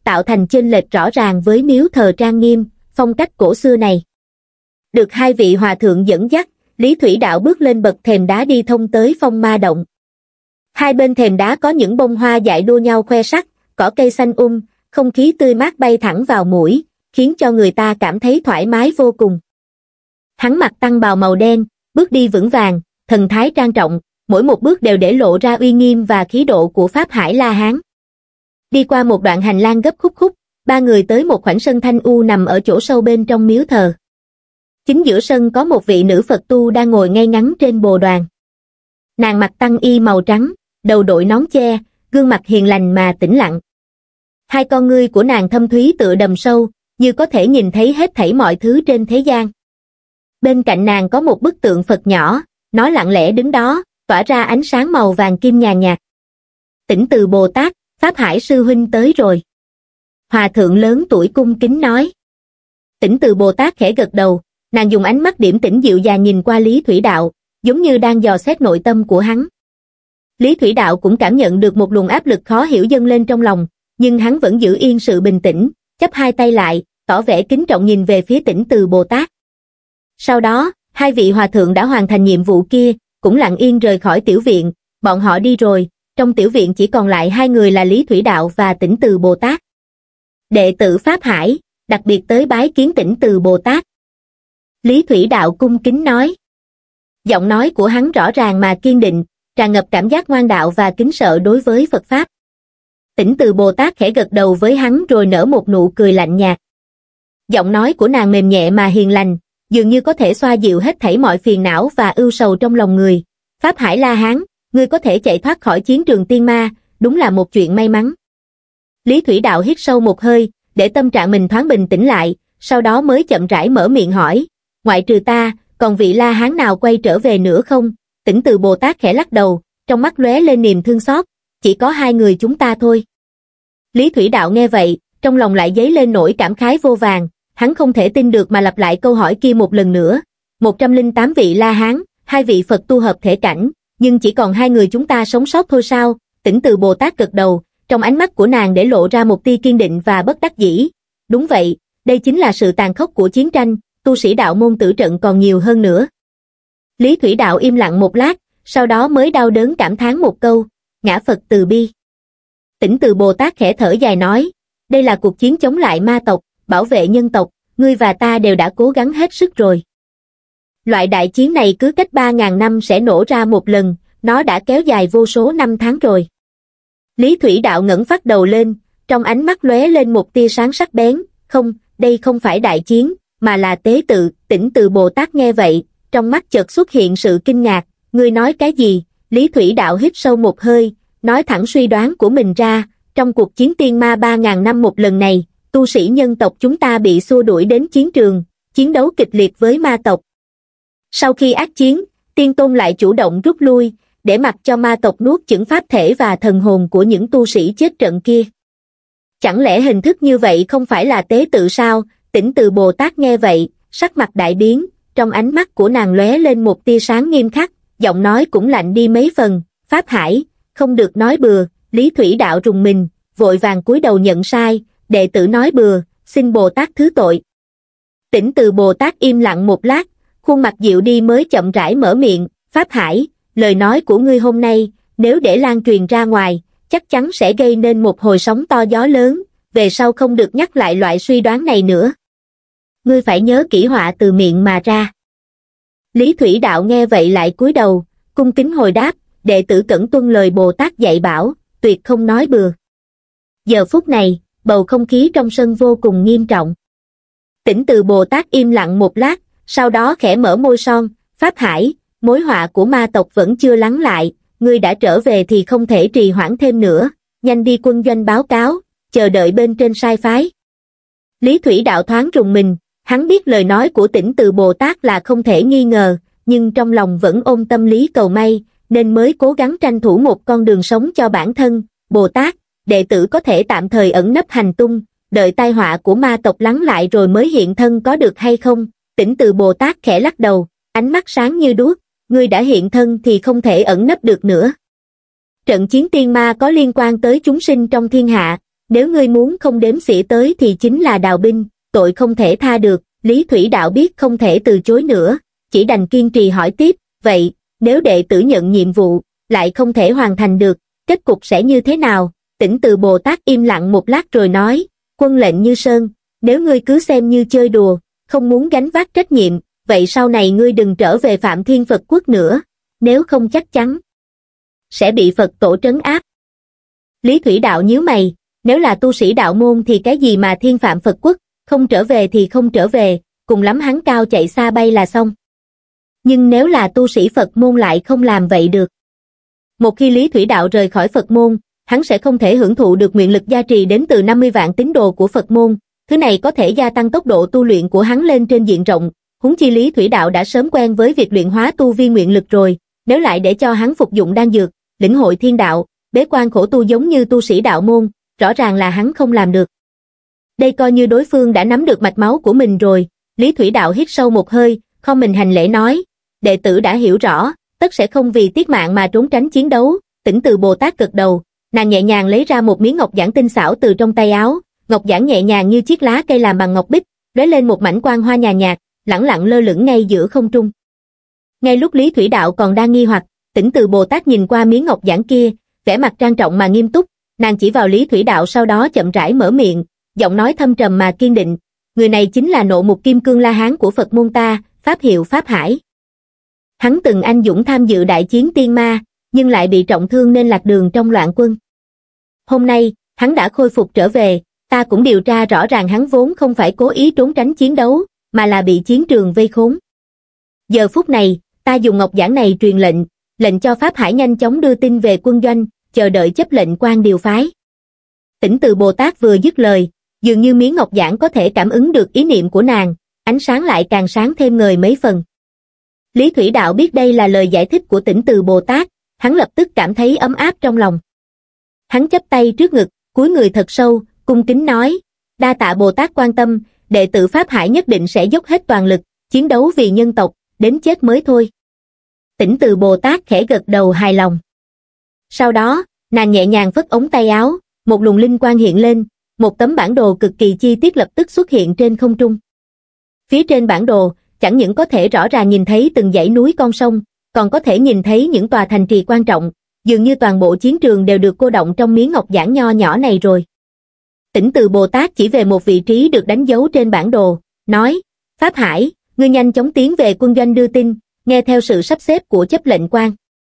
tạo thành chênh lệch rõ ràng với miếu thờ trang nghiêm, phong cách cổ xưa này. Được hai vị hòa thượng dẫn dắt, Lý Thủy Đạo bước lên bậc thềm đá đi thông tới Phong Ma Động. Hai bên thềm đá có những bông hoa dại đua nhau khoe sắc, cỏ cây xanh um, không khí tươi mát bay thẳng vào mũi, khiến cho người ta cảm thấy thoải mái vô cùng. Hắn mặc tăng bào màu đen, bước đi vững vàng, thần thái trang trọng, mỗi một bước đều để lộ ra uy nghiêm và khí độ của Pháp Hải La Hán. Đi qua một đoạn hành lang gấp khúc khúc, ba người tới một khoảnh sân thanh u nằm ở chỗ sâu bên trong miếu thờ. Chính giữa sân có một vị nữ Phật tu đang ngồi ngay ngắn trên bồ đoàn. Nàng mặc tăng y màu trắng, đầu đội nón che, gương mặt hiền lành mà tĩnh lặng. Hai con ngươi của nàng thâm thúy tựa đầm sâu, như có thể nhìn thấy hết thảy mọi thứ trên thế gian. Bên cạnh nàng có một bức tượng Phật nhỏ, nó lặng lẽ đứng đó, tỏa ra ánh sáng màu vàng kim nhàn nhạt. Tỉnh Từ Bồ Tát, Pháp Hải sư huynh tới rồi. Hòa thượng lớn tuổi cung kính nói. Tỉnh Từ Bồ Tát khẽ gật đầu, nàng dùng ánh mắt điềm tĩnh dịu dàng nhìn qua Lý Thủy Đạo, giống như đang dò xét nội tâm của hắn. Lý Thủy Đạo cũng cảm nhận được một luồng áp lực khó hiểu dâng lên trong lòng, nhưng hắn vẫn giữ yên sự bình tĩnh, chắp hai tay lại, tỏ vẻ kính trọng nhìn về phía Tỉnh Từ Bồ Tát. Sau đó, hai vị hòa thượng đã hoàn thành nhiệm vụ kia, cũng lặng yên rời khỏi tiểu viện, bọn họ đi rồi, trong tiểu viện chỉ còn lại hai người là Lý Thủy Đạo và Tỉnh Từ Bồ Tát. Đệ tử Pháp Hải, đặc biệt tới bái kiến Tỉnh Từ Bồ Tát. Lý Thủy Đạo cung kính nói. Giọng nói của hắn rõ ràng mà kiên định, tràn ngập cảm giác ngoan đạo và kính sợ đối với Phật Pháp. Tỉnh Từ Bồ Tát khẽ gật đầu với hắn rồi nở một nụ cười lạnh nhạt. Giọng nói của nàng mềm nhẹ mà hiền lành, dường như có thể xoa dịu hết thảy mọi phiền não và ưu sầu trong lòng người. Pháp Hải La Hán, ngươi có thể chạy thoát khỏi chiến trường tiên ma, đúng là một chuyện may mắn. Lý Thủy Đạo hít sâu một hơi, để tâm trạng mình thoáng bình tĩnh lại, sau đó mới chậm rãi mở miệng hỏi, ngoại trừ ta, còn vị La Hán nào quay trở về nữa không? Tỉnh Từ Bồ Tát khẽ lắc đầu, trong mắt lóe lên niềm thương xót, chỉ có hai người chúng ta thôi. Lý Thủy Đạo nghe vậy, trong lòng lại dấy lên nỗi cảm khái vô vàn, hắn không thể tin được mà lặp lại câu hỏi kia một lần nữa. một trăm lẻ tám vị La Hán, hai vị Phật tu hợp thể cảnh, nhưng chỉ còn hai người chúng ta sống sót thôi sao? Tỉnh Từ Bồ Tát gật đầu, trong ánh mắt của nàng để lộ ra một tia kiên định và bất đắc dĩ. Đúng vậy, đây chính là sự tàn khốc của chiến tranh, tu sĩ đạo môn tử trận còn nhiều hơn nữa. Lý Thủy Đạo im lặng một lát, sau đó mới đau đớn cảm thán một câu, ngã Phật từ bi. Tỉnh Từ Bồ Tát khẽ thở dài nói, đây là cuộc chiến chống lại ma tộc, bảo vệ nhân tộc, ngươi và ta đều đã cố gắng hết sức rồi. Loại đại chiến này cứ cách ba ngàn năm sẽ nổ ra một lần, nó đã kéo dài vô số năm tháng rồi. Lý Thủy Đạo ngẩng phát đầu lên, trong ánh mắt lóe lên một tia sáng sắc bén, không, đây không phải đại chiến, mà là tế tự. Tỉnh Từ Bồ Tát nghe vậy, trong mắt chợt xuất hiện sự kinh ngạc, ngươi nói cái gì? Lý Thủy Đạo hít sâu một hơi, nói thẳng suy đoán của mình ra, trong cuộc chiến tiên ma ba ngàn năm một lần này, tu sĩ nhân tộc chúng ta bị xua đuổi đến chiến trường, chiến đấu kịch liệt với ma tộc. Sau khi ác chiến, Tiên Tôn lại chủ động rút lui, để mặc cho ma tộc nuốt chửng pháp thể và thần hồn của những tu sĩ chết trận kia. Chẳng lẽ hình thức như vậy không phải là tế tự sao? Tỉnh Từ Bồ Tát nghe vậy, sắc mặt đại biến, trong ánh mắt của nàng lóe lên một tia sáng nghiêm khắc, giọng nói cũng lạnh đi mấy phần, Pháp Hải, không được nói bừa. Lý Thủy Đạo rùng mình, vội vàng cúi đầu nhận sai, đệ tử nói bừa, xin Bồ Tát thứ tội. Tỉnh Từ Bồ Tát im lặng một lát, khuôn mặt dịu đi mới chậm rãi mở miệng, Pháp Hải, lời nói của ngươi hôm nay, nếu để lan truyền ra ngoài, chắc chắn sẽ gây nên một hồi sóng to gió lớn, về sau không được nhắc lại loại suy đoán này nữa. Ngươi phải nhớ kỹ họa từ miệng mà ra. Lý Thủy Đạo nghe vậy lại cúi đầu, cung kính hồi đáp, đệ tử cẩn tuân lời Bồ Tát dạy bảo, tuyệt không nói bừa. Giờ phút này, bầu không khí trong sân vô cùng nghiêm trọng. Tỉnh Từ Bồ Tát im lặng một lát, sau đó khẽ mở môi son, Pháp Hải, mối họa của ma tộc vẫn chưa lắng lại, ngươi đã trở về thì không thể trì hoãn thêm nữa, nhanh đi quân doanh báo cáo, chờ đợi bên trên sai phái. Lý Thủy Đạo thoáng rùng mình, hắn biết lời nói của Tỉnh Từ Bồ Tát là không thể nghi ngờ, nhưng trong lòng vẫn ôm tâm lý cầu may, nên mới cố gắng tranh thủ một con đường sống cho bản thân. Bồ Tát, đệ tử có thể tạm thời ẩn nấp hành tung, đợi tai họa của ma tộc lắng lại rồi mới hiện thân có được hay không? Tỉnh Từ Bồ Tát khẽ lắc đầu, ánh mắt sáng như đuốc, ngươi đã hiện thân thì không thể ẩn nấp được nữa. Trận chiến tiên ma có liên quan tới chúng sinh trong thiên hạ, Nếu ngươi muốn không đếm xỉa tới thì chính là đào binh, tội không thể tha được. Lý Thủy Đạo biết không thể từ chối nữa, chỉ đành kiên trì hỏi tiếp, vậy, nếu đệ tử nhận nhiệm vụ, lại không thể hoàn thành được, kết cục sẽ như thế nào? Tỉnh Từ Bồ Tát im lặng một lát rồi nói, quân lệnh như sơn, nếu ngươi cứ xem như chơi đùa, không muốn gánh vác trách nhiệm, vậy sau này ngươi đừng trở về Phạm Thiên Phật Quốc nữa, nếu không chắc chắn sẽ bị Phật tổ trấn áp. Lý Thủy Đạo nhíu mày, nếu là tu sĩ đạo môn thì cái gì mà Thiên Phạm Phật Quốc, không trở về thì không trở về, cùng lắm hắn cao chạy xa bay là xong. Nhưng nếu là tu sĩ Phật môn lại không làm vậy được. Một khi Lý Thủy Đạo rời khỏi Phật môn, hắn sẽ không thể hưởng thụ được nguyện lực gia trì đến từ năm mươi vạn tín đồ của Phật môn, thứ này có thể gia tăng tốc độ tu luyện của hắn lên trên diện rộng, huống chi Lý Thủy Đạo đã sớm quen với việc luyện hóa tu vi nguyện lực rồi, nếu lại để cho hắn phục dụng đan dược, lĩnh hội thiên đạo, bế quan khổ tu giống như tu sĩ đạo môn, rõ ràng là hắn không làm được. Đây coi như đối phương đã nắm được mạch máu của mình rồi. Lý Thủy Đạo hít sâu một hơi, không mình hành lễ nói, đệ tử đã hiểu rõ, tất sẽ không vì tiết mạng mà trốn tránh chiến đấu. Tỉnh Từ Bồ Tát gật đầu, nàng nhẹ nhàng lấy ra một miếng ngọc giản tinh xảo từ trong tay áo, ngọc giản nhẹ nhàng như chiếc lá cây làm bằng ngọc bích, lóe lên một mảnh quang hoa nhàn nhạt, lẳng lặng lơ lửng ngay giữa không trung. Ngay lúc Lý Thủy Đạo còn đang nghi hoặc, Tỉnh Từ Bồ Tát nhìn qua miếng ngọc giản kia, vẻ mặt trang trọng mà nghiêm túc, nàng chỉ vào Lý Thủy Đạo sau đó chậm rãi mở miệng, giọng nói thâm trầm mà kiên định, người này chính là Nộ Mục Kim Cương La Hán của Phật môn ta, pháp hiệu Pháp Hải. Hắn từng anh dũng tham dự đại chiến tiên ma, nhưng lại bị trọng thương nên lạc đường trong loạn quân. Hôm nay, hắn đã khôi phục trở về, ta cũng điều tra rõ ràng hắn vốn không phải cố ý trốn tránh chiến đấu, mà là bị chiến trường vây khốn. Giờ phút này, ta dùng ngọc giản này truyền lệnh, lệnh cho Pháp Hải nhanh chóng đưa tin về quân doanh, chờ đợi chấp lệnh quan điều phái. Tỉnh Từ Bồ Tát vừa dứt lời, dường như miếng ngọc giản có thể cảm ứng được ý niệm của nàng, ánh sáng lại càng sáng thêm ngời mấy phần. Lý Thủy Đạo biết đây là lời giải thích của Tỉnh Từ Bồ Tát, hắn lập tức cảm thấy ấm áp trong lòng. Hắn chắp tay trước ngực, cúi người thật sâu, cung kính nói, đa tạ Bồ Tát quan tâm, đệ tử Pháp Hải nhất định sẽ dốc hết toàn lực, chiến đấu vì nhân tộc, đến chết mới thôi. Tỉnh Từ Bồ Tát khẽ gật đầu hài lòng. Sau đó, nàng nhẹ nhàng phất ống tay áo, một luồng linh quang hiện lên, một tấm bản đồ cực kỳ chi tiết lập tức xuất hiện trên không trung. Phía trên bản đồ, chẳng những có thể rõ ràng nhìn thấy từng dãy núi con sông, còn có thể nhìn thấy những tòa thành trì quan trọng, dường như toàn bộ chiến trường đều được cô động trong miếng ngọc giản nho nhỏ này rồi. Tỉnh Từ Bồ Tát chỉ về một vị trí được đánh dấu trên bản đồ, nói, Pháp Hải, ngươi nhanh chóng tiến về quân doanh đưa tin, nghe theo sự sắp xếp của chấp lệnh quan.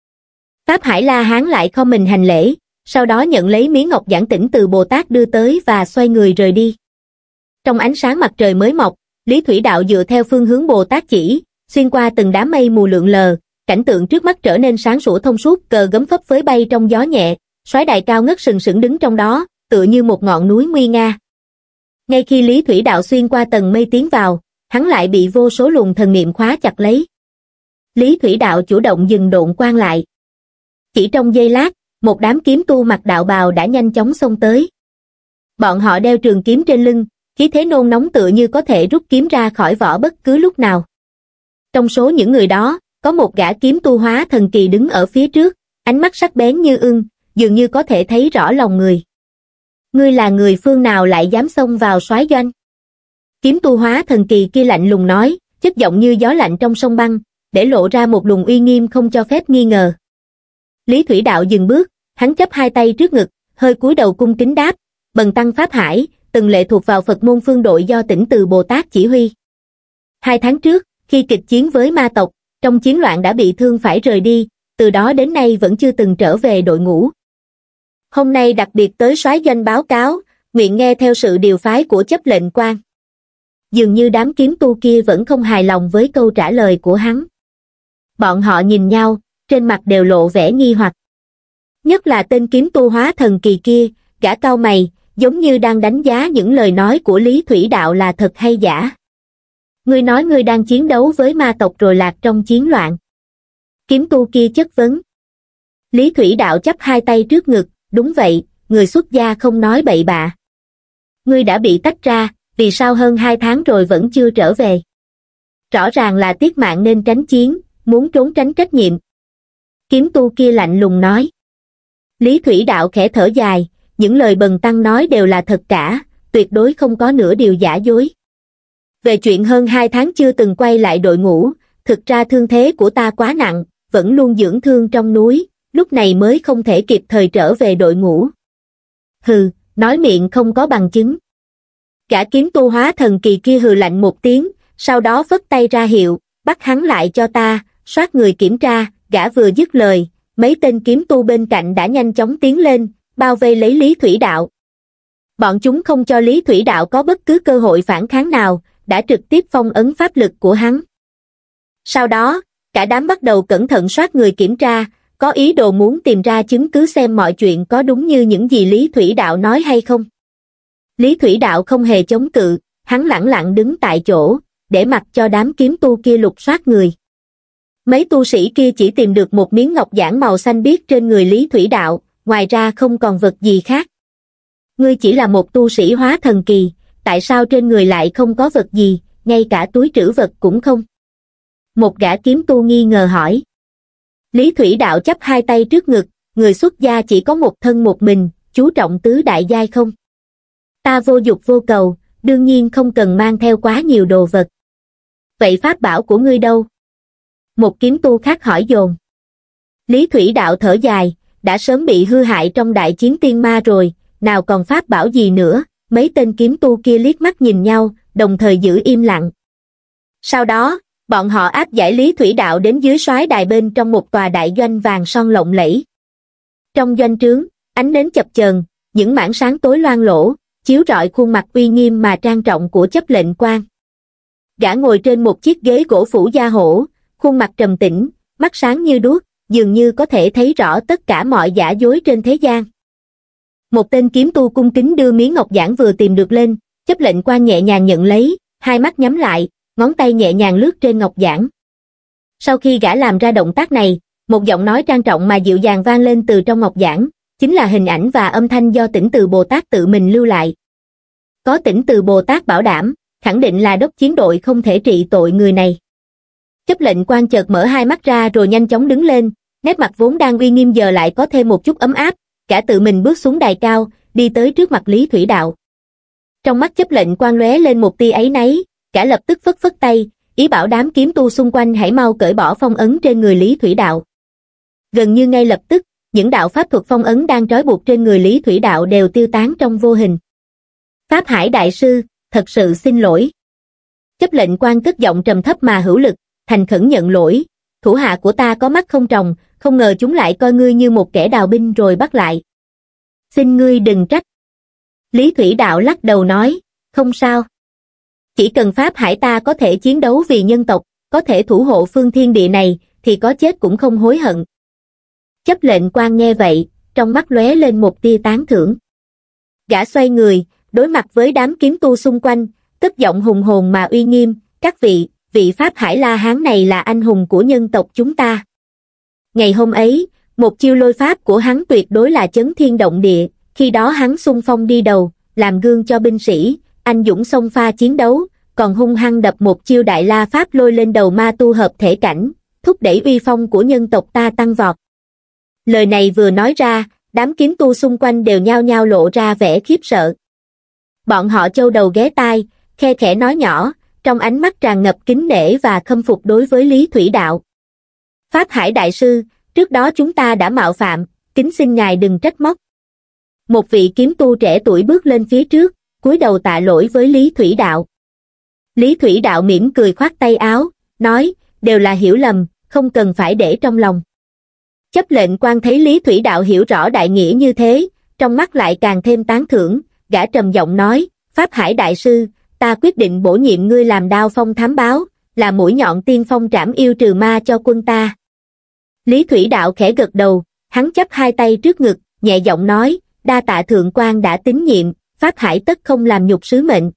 Pháp Hải La Hán lại không mình hành lễ, sau đó nhận lấy miếng ngọc giản Tỉnh Từ Bồ Tát đưa tới và xoay người rời đi. Trong ánh sáng mặt trời mới mọc, Lý Thủy Đạo dựa theo phương hướng Bồ Tát chỉ, xuyên qua từng đám mây mù lượn lờ, cảnh tượng trước mắt trở nên sáng sủa thông suốt, cờ gấm phấp phới bay trong gió nhẹ, soái đài cao ngất sừng sững đứng trong đó, tựa như một ngọn núi nguy nga. Ngay khi Lý Thủy Đạo xuyên qua tầng mây tiến vào, hắn lại bị vô số luồng thần niệm khóa chặt lấy. Lý Thủy Đạo chủ động dừng độn quang lại. Chỉ trong giây lát, một đám kiếm tu mặc đạo bào đã nhanh chóng xông tới. Bọn họ đeo trường kiếm trên lưng, khí thế nôn nóng tựa như có thể rút kiếm ra khỏi vỏ bất cứ lúc nào. Trong số những người đó, có một gã kiếm tu hóa thần kỳ đứng ở phía trước, ánh mắt sắc bén như ưng, dường như có thể thấy rõ lòng người. Ngươi là người phương nào lại dám xông vào soái doanh? Kiếm tu hóa thần kỳ kia lạnh lùng nói, chất giọng như gió lạnh trong sông băng, để lộ ra một luồng uy nghiêm không cho phép nghi ngờ. Lý Thủy Đạo dừng bước, hắn chắp hai tay trước ngực, hơi cúi đầu cung kính đáp, bần tăng Pháp Hải, từng lệ thuộc vào Phật môn phương đội do Tỉnh Từ Bồ Tát chỉ huy. Hai tháng trước, khi kịch chiến với ma tộc, trong chiến loạn đã bị thương phải rời đi, từ đó đến nay vẫn chưa từng trở về đội ngũ. Hôm nay đặc biệt tới soái doanh báo cáo, nguyện nghe theo sự điều phái của chấp lệnh quan. Dường như đám kiếm tu kia vẫn không hài lòng với câu trả lời của hắn. Bọn họ nhìn nhau, trên mặt đều lộ vẻ nghi hoặc. Nhất là tên kiếm tu hóa thần kỳ kia, gã cau mày, giống như đang đánh giá những lời nói của Lý Thủy Đạo là thật hay giả. Ngươi nói ngươi đang chiến đấu với ma tộc rồi lạc trong chiến loạn. Kiếm tu kia chất vấn. Lý Thủy Đạo chắp hai tay trước ngực, đúng vậy, người xuất gia không nói bậy bạ. Ngươi đã bị tách ra, vì sao hơn hai tháng rồi vẫn chưa trở về? Rõ ràng là tiết mạng nên tránh chiến, muốn trốn tránh trách nhiệm. Kiếm tu kia lạnh lùng nói. Lý Thủy Đạo khẽ thở dài, những lời bần tăng nói đều là thật cả, tuyệt đối không có nửa điều giả dối. Về chuyện hơn hai tháng chưa từng quay lại đội ngũ, thực ra thương thế của ta quá nặng, vẫn luôn dưỡng thương trong núi, lúc này mới không thể kịp thời trở về đội ngũ. Hừ, nói miệng không có bằng chứng. Gã kiếm tu hóa thần kỳ kia hừ lạnh một tiếng, sau đó vất tay ra hiệu, bắt hắn lại cho ta, soát người kiểm tra, gã vừa dứt lời, mấy tên kiếm tu bên cạnh đã nhanh chóng tiến lên, bao vây lấy Lý Thủy Đạo. Bọn chúng không cho Lý Thủy Đạo có bất cứ cơ hội phản kháng nào, đã trực tiếp phong ấn pháp lực của hắn. Sau đó, cả đám bắt đầu cẩn thận soát người kiểm tra, có ý đồ muốn tìm ra chứng cứ xem mọi chuyện có đúng như những gì Lý Thủy Đạo nói hay không. Lý Thủy Đạo không hề chống cự, hắn lẳng lặng đứng tại chỗ, để mặc cho đám kiếm tu kia lục soát người. Mấy tu sĩ kia chỉ tìm được một miếng ngọc giản màu xanh biếc trên người Lý Thủy Đạo, ngoài ra không còn vật gì khác. Ngươi chỉ là một tu sĩ hóa thần kỳ, tại sao trên người lại không có vật gì, ngay cả túi trữ vật cũng không? Một gã kiếm tu nghi ngờ hỏi. Lý Thủy Đạo chắp hai tay trước ngực, người xuất gia chỉ có một thân một mình, chú trọng tứ đại giai không? Ta vô dục vô cầu, đương nhiên không cần mang theo quá nhiều đồ vật. Vậy pháp bảo của ngươi đâu? Một kiếm tu khác hỏi dồn. Lý Thủy Đạo thở dài, đã sớm bị hư hại trong đại chiến tiên ma rồi, nào còn pháp bảo gì nữa. Mấy tên kiếm tu kia liếc mắt nhìn nhau, đồng thời giữ im lặng. Sau đó, bọn họ áp giải Lý Thủy Đạo đến dưới soái đài bên trong một tòa đại doanh vàng son lộng lẫy. Trong doanh trướng, ánh nến chập chờn, những mảng sáng tối loang lổ, chiếu rọi khuôn mặt uy nghiêm mà trang trọng của chấp lệnh quan. Gã ngồi trên một chiếc ghế gỗ phủ da hổ, khuôn mặt trầm tĩnh, mắt sáng như đuốc, dường như có thể thấy rõ tất cả mọi giả dối trên thế gian. Một tên kiếm tu cung kính đưa miếng ngọc giản vừa tìm được lên, chấp lệnh quan nhẹ nhàng nhận lấy, hai mắt nhắm lại, ngón tay nhẹ nhàng lướt trên ngọc giản. Sau khi gã làm ra động tác này, một giọng nói trang trọng mà dịu dàng vang lên từ trong ngọc giản, chính là hình ảnh và âm thanh do Tỉnh Từ Bồ Tát tự mình lưu lại. Có Tỉnh Từ Bồ Tát bảo đảm, khẳng định là đốc chiến đội không thể trị tội người này. Chấp lệnh quan chợt mở hai mắt ra rồi nhanh chóng đứng lên, nét mặt vốn đang uy nghiêm giờ lại có thêm một chút ấm áp, cả tự mình bước xuống đài cao, đi tới trước mặt Lý Thủy Đạo. Trong mắt chấp lệnh quan lóe lên một tia áy náy, cả lập tức phất phất tay, ý bảo đám kiếm tu xung quanh hãy mau cởi bỏ phong ấn trên người Lý Thủy Đạo. Gần như ngay lập tức, những đạo pháp thuật phong ấn đang trói buộc trên người Lý Thủy Đạo đều tiêu tán trong vô hình. Pháp Hải Đại Sư, thật sự xin lỗi. Chấp lệnh quan cất giọng trầm thấp mà hữu lực, thành khẩn nhận lỗi, thủ hạ của ta có mắt không tròng, không ngờ chúng lại coi ngươi như một kẻ đào binh rồi bắt lại. Xin ngươi đừng trách. Lý Thủy Đạo lắc đầu nói, không sao. Chỉ cần Pháp Hải ta có thể chiến đấu vì nhân tộc, có thể thủ hộ phương thiên địa này, thì có chết cũng không hối hận. Chấp lệnh quan nghe vậy, trong mắt lóe lên một tia tán thưởng. Gã xoay người, đối mặt với đám kiếm tu xung quanh, cất giọng hùng hồn mà uy nghiêm, các vị, vị Pháp Hải La Hán này là anh hùng của nhân tộc chúng ta. Ngày hôm ấy, một chiêu lôi pháp của hắn tuyệt đối là chấn thiên động địa, khi đó hắn xung phong đi đầu, làm gương cho binh sĩ, anh dũng xông pha chiến đấu, còn hung hăng đập một chiêu đại la pháp lôi lên đầu ma tu hợp thể cảnh, thúc đẩy uy phong của nhân tộc ta tăng vọt. Lời này vừa nói ra, đám kiếm tu xung quanh đều nhao nhao lộ ra vẻ khiếp sợ. Bọn họ châu đầu ghé tai, khe khẽ nói nhỏ, trong ánh mắt tràn ngập kính nể và khâm phục đối với Lý Thủy Đạo. Pháp Hải Đại Sư, trước đó chúng ta đã mạo phạm, kính xin ngài đừng trách móc. Một vị kiếm tu trẻ tuổi bước lên phía trước, cúi đầu tạ lỗi với Lý Thủy Đạo. Lý Thủy Đạo mỉm cười khoát tay áo, nói, đều là hiểu lầm, không cần phải để trong lòng. Chấp lệnh quan thấy Lý Thủy Đạo hiểu rõ đại nghĩa như thế, trong mắt lại càng thêm tán thưởng, gã trầm giọng nói, Pháp Hải Đại Sư, ta quyết định bổ nhiệm ngươi làm đao phong thám báo, là mũi nhọn tiên phong trảm yêu trừ ma cho quân ta. Lý Thủy Đạo khẽ gật đầu, hắn chắp hai tay trước ngực, nhẹ giọng nói, đa tạ thượng quan đã tín nhiệm, Pháp Hải tất không làm nhục sứ mệnh.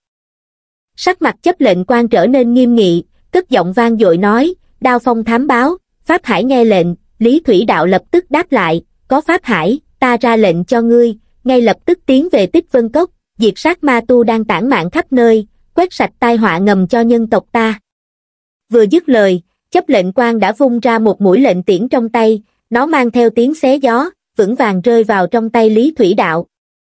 Sắc mặt chấp lệnh quan trở nên nghiêm nghị, cất giọng vang dội nói, đao phong thám báo, Pháp Hải nghe lệnh. Lý Thủy Đạo lập tức đáp lại, có Pháp Hải, ta ra lệnh cho ngươi, ngay lập tức tiến về Tích Vân Cốc, diệt sát ma tu đang tản mạn khắp nơi, quét sạch tai họa ngầm cho nhân tộc ta. Vừa dứt lời, chấp lệnh quan đã vung ra một mũi lệnh tiễn trong tay, nó mang theo tiếng xé gió, vững vàng rơi vào trong tay Lý Thủy Đạo.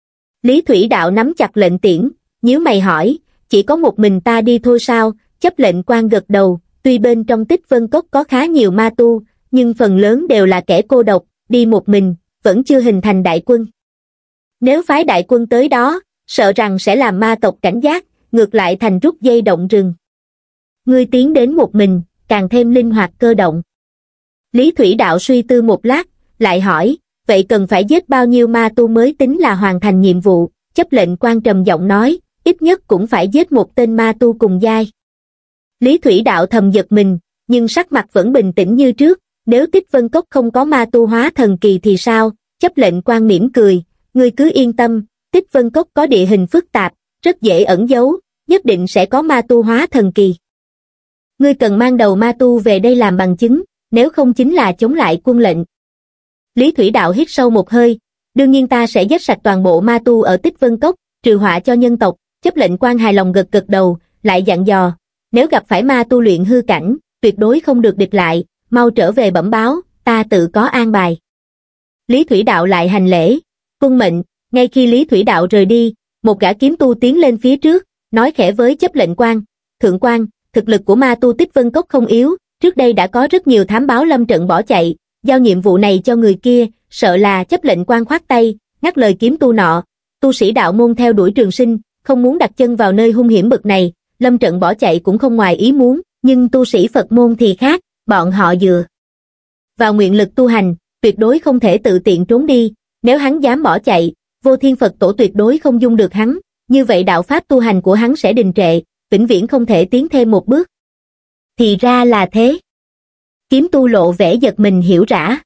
Lý Thủy Đạo nắm chặt lệnh tiễn, nhíu mày hỏi, chỉ có một mình ta đi thôi sao? Chấp lệnh quan gật đầu, tuy bên trong Tích Vân Cốc có khá nhiều ma tu, nhưng phần lớn đều là kẻ cô độc, đi một mình, vẫn chưa hình thành đại quân. Nếu phái đại quân tới đó, sợ rằng sẽ làm ma tộc cảnh giác, ngược lại thành rút dây động rừng. Ngươi tiến đến một mình, càng thêm linh hoạt cơ động. Lý Thủy Đạo suy tư một lát, lại hỏi, vậy cần phải giết bao nhiêu ma tu mới tính là hoàn thành nhiệm vụ? Chấp lệnh quan trầm giọng nói, ít nhất cũng phải giết một tên ma tu cùng giai. Lý Thủy Đạo thầm giật mình, nhưng sắc mặt vẫn bình tĩnh như trước, nếu Tích Vân Cốc không có ma tu hóa thần kỳ thì sao? Chấp lệnh quan mỉm cười, ngươi cứ yên tâm, Tích Vân Cốc có địa hình phức tạp, rất dễ ẩn giấu, nhất định sẽ có ma tu hóa thần kỳ. Ngươi cần mang đầu ma tu về đây làm bằng chứng, nếu không chính là chống lại quân lệnh. Lý Thủy Đạo hít sâu một hơi, đương nhiên ta sẽ giết sạch toàn bộ ma tu ở Tích Vân Cốc, trừ họa cho nhân tộc. Chấp lệnh quan hài lòng gật gật đầu, lại dặn dò, nếu gặp phải ma tu luyện hư cảnh, tuyệt đối không được địch lại, mau trở về bẩm báo, ta tự có an bài. Lý Thủy Đạo lại hành lễ, tuân mệnh. Ngay khi Lý Thủy Đạo rời đi, một gã kiếm tu tiến lên phía trước, nói khẽ với chấp lệnh quan, thượng quan, thực lực của ma tu Tích Vân Cốc không yếu, trước đây đã có rất nhiều thám báo lâm trận bỏ chạy, giao nhiệm vụ này cho người kia. Sợ là chấp lệnh quan khoát tay, ngắt lời kiếm tu nọ, tu sĩ đạo môn theo đuổi trường sinh, không muốn đặt chân vào nơi hung hiểm bậc này, lâm trận bỏ chạy cũng không ngoài ý muốn, nhưng tu sĩ Phật môn thì khác, bọn họ dựa vào nguyện lực tu hành, tuyệt đối không thể tự tiện trốn đi, nếu hắn dám bỏ chạy, Vô Thiên Phật Tổ tuyệt đối không dung được hắn, như vậy đạo pháp tu hành của hắn sẽ đình trệ, vĩnh viễn không thể tiến thêm một bước. Thì ra là thế. Kiếm tu lộ vẻ giật mình hiểu rã.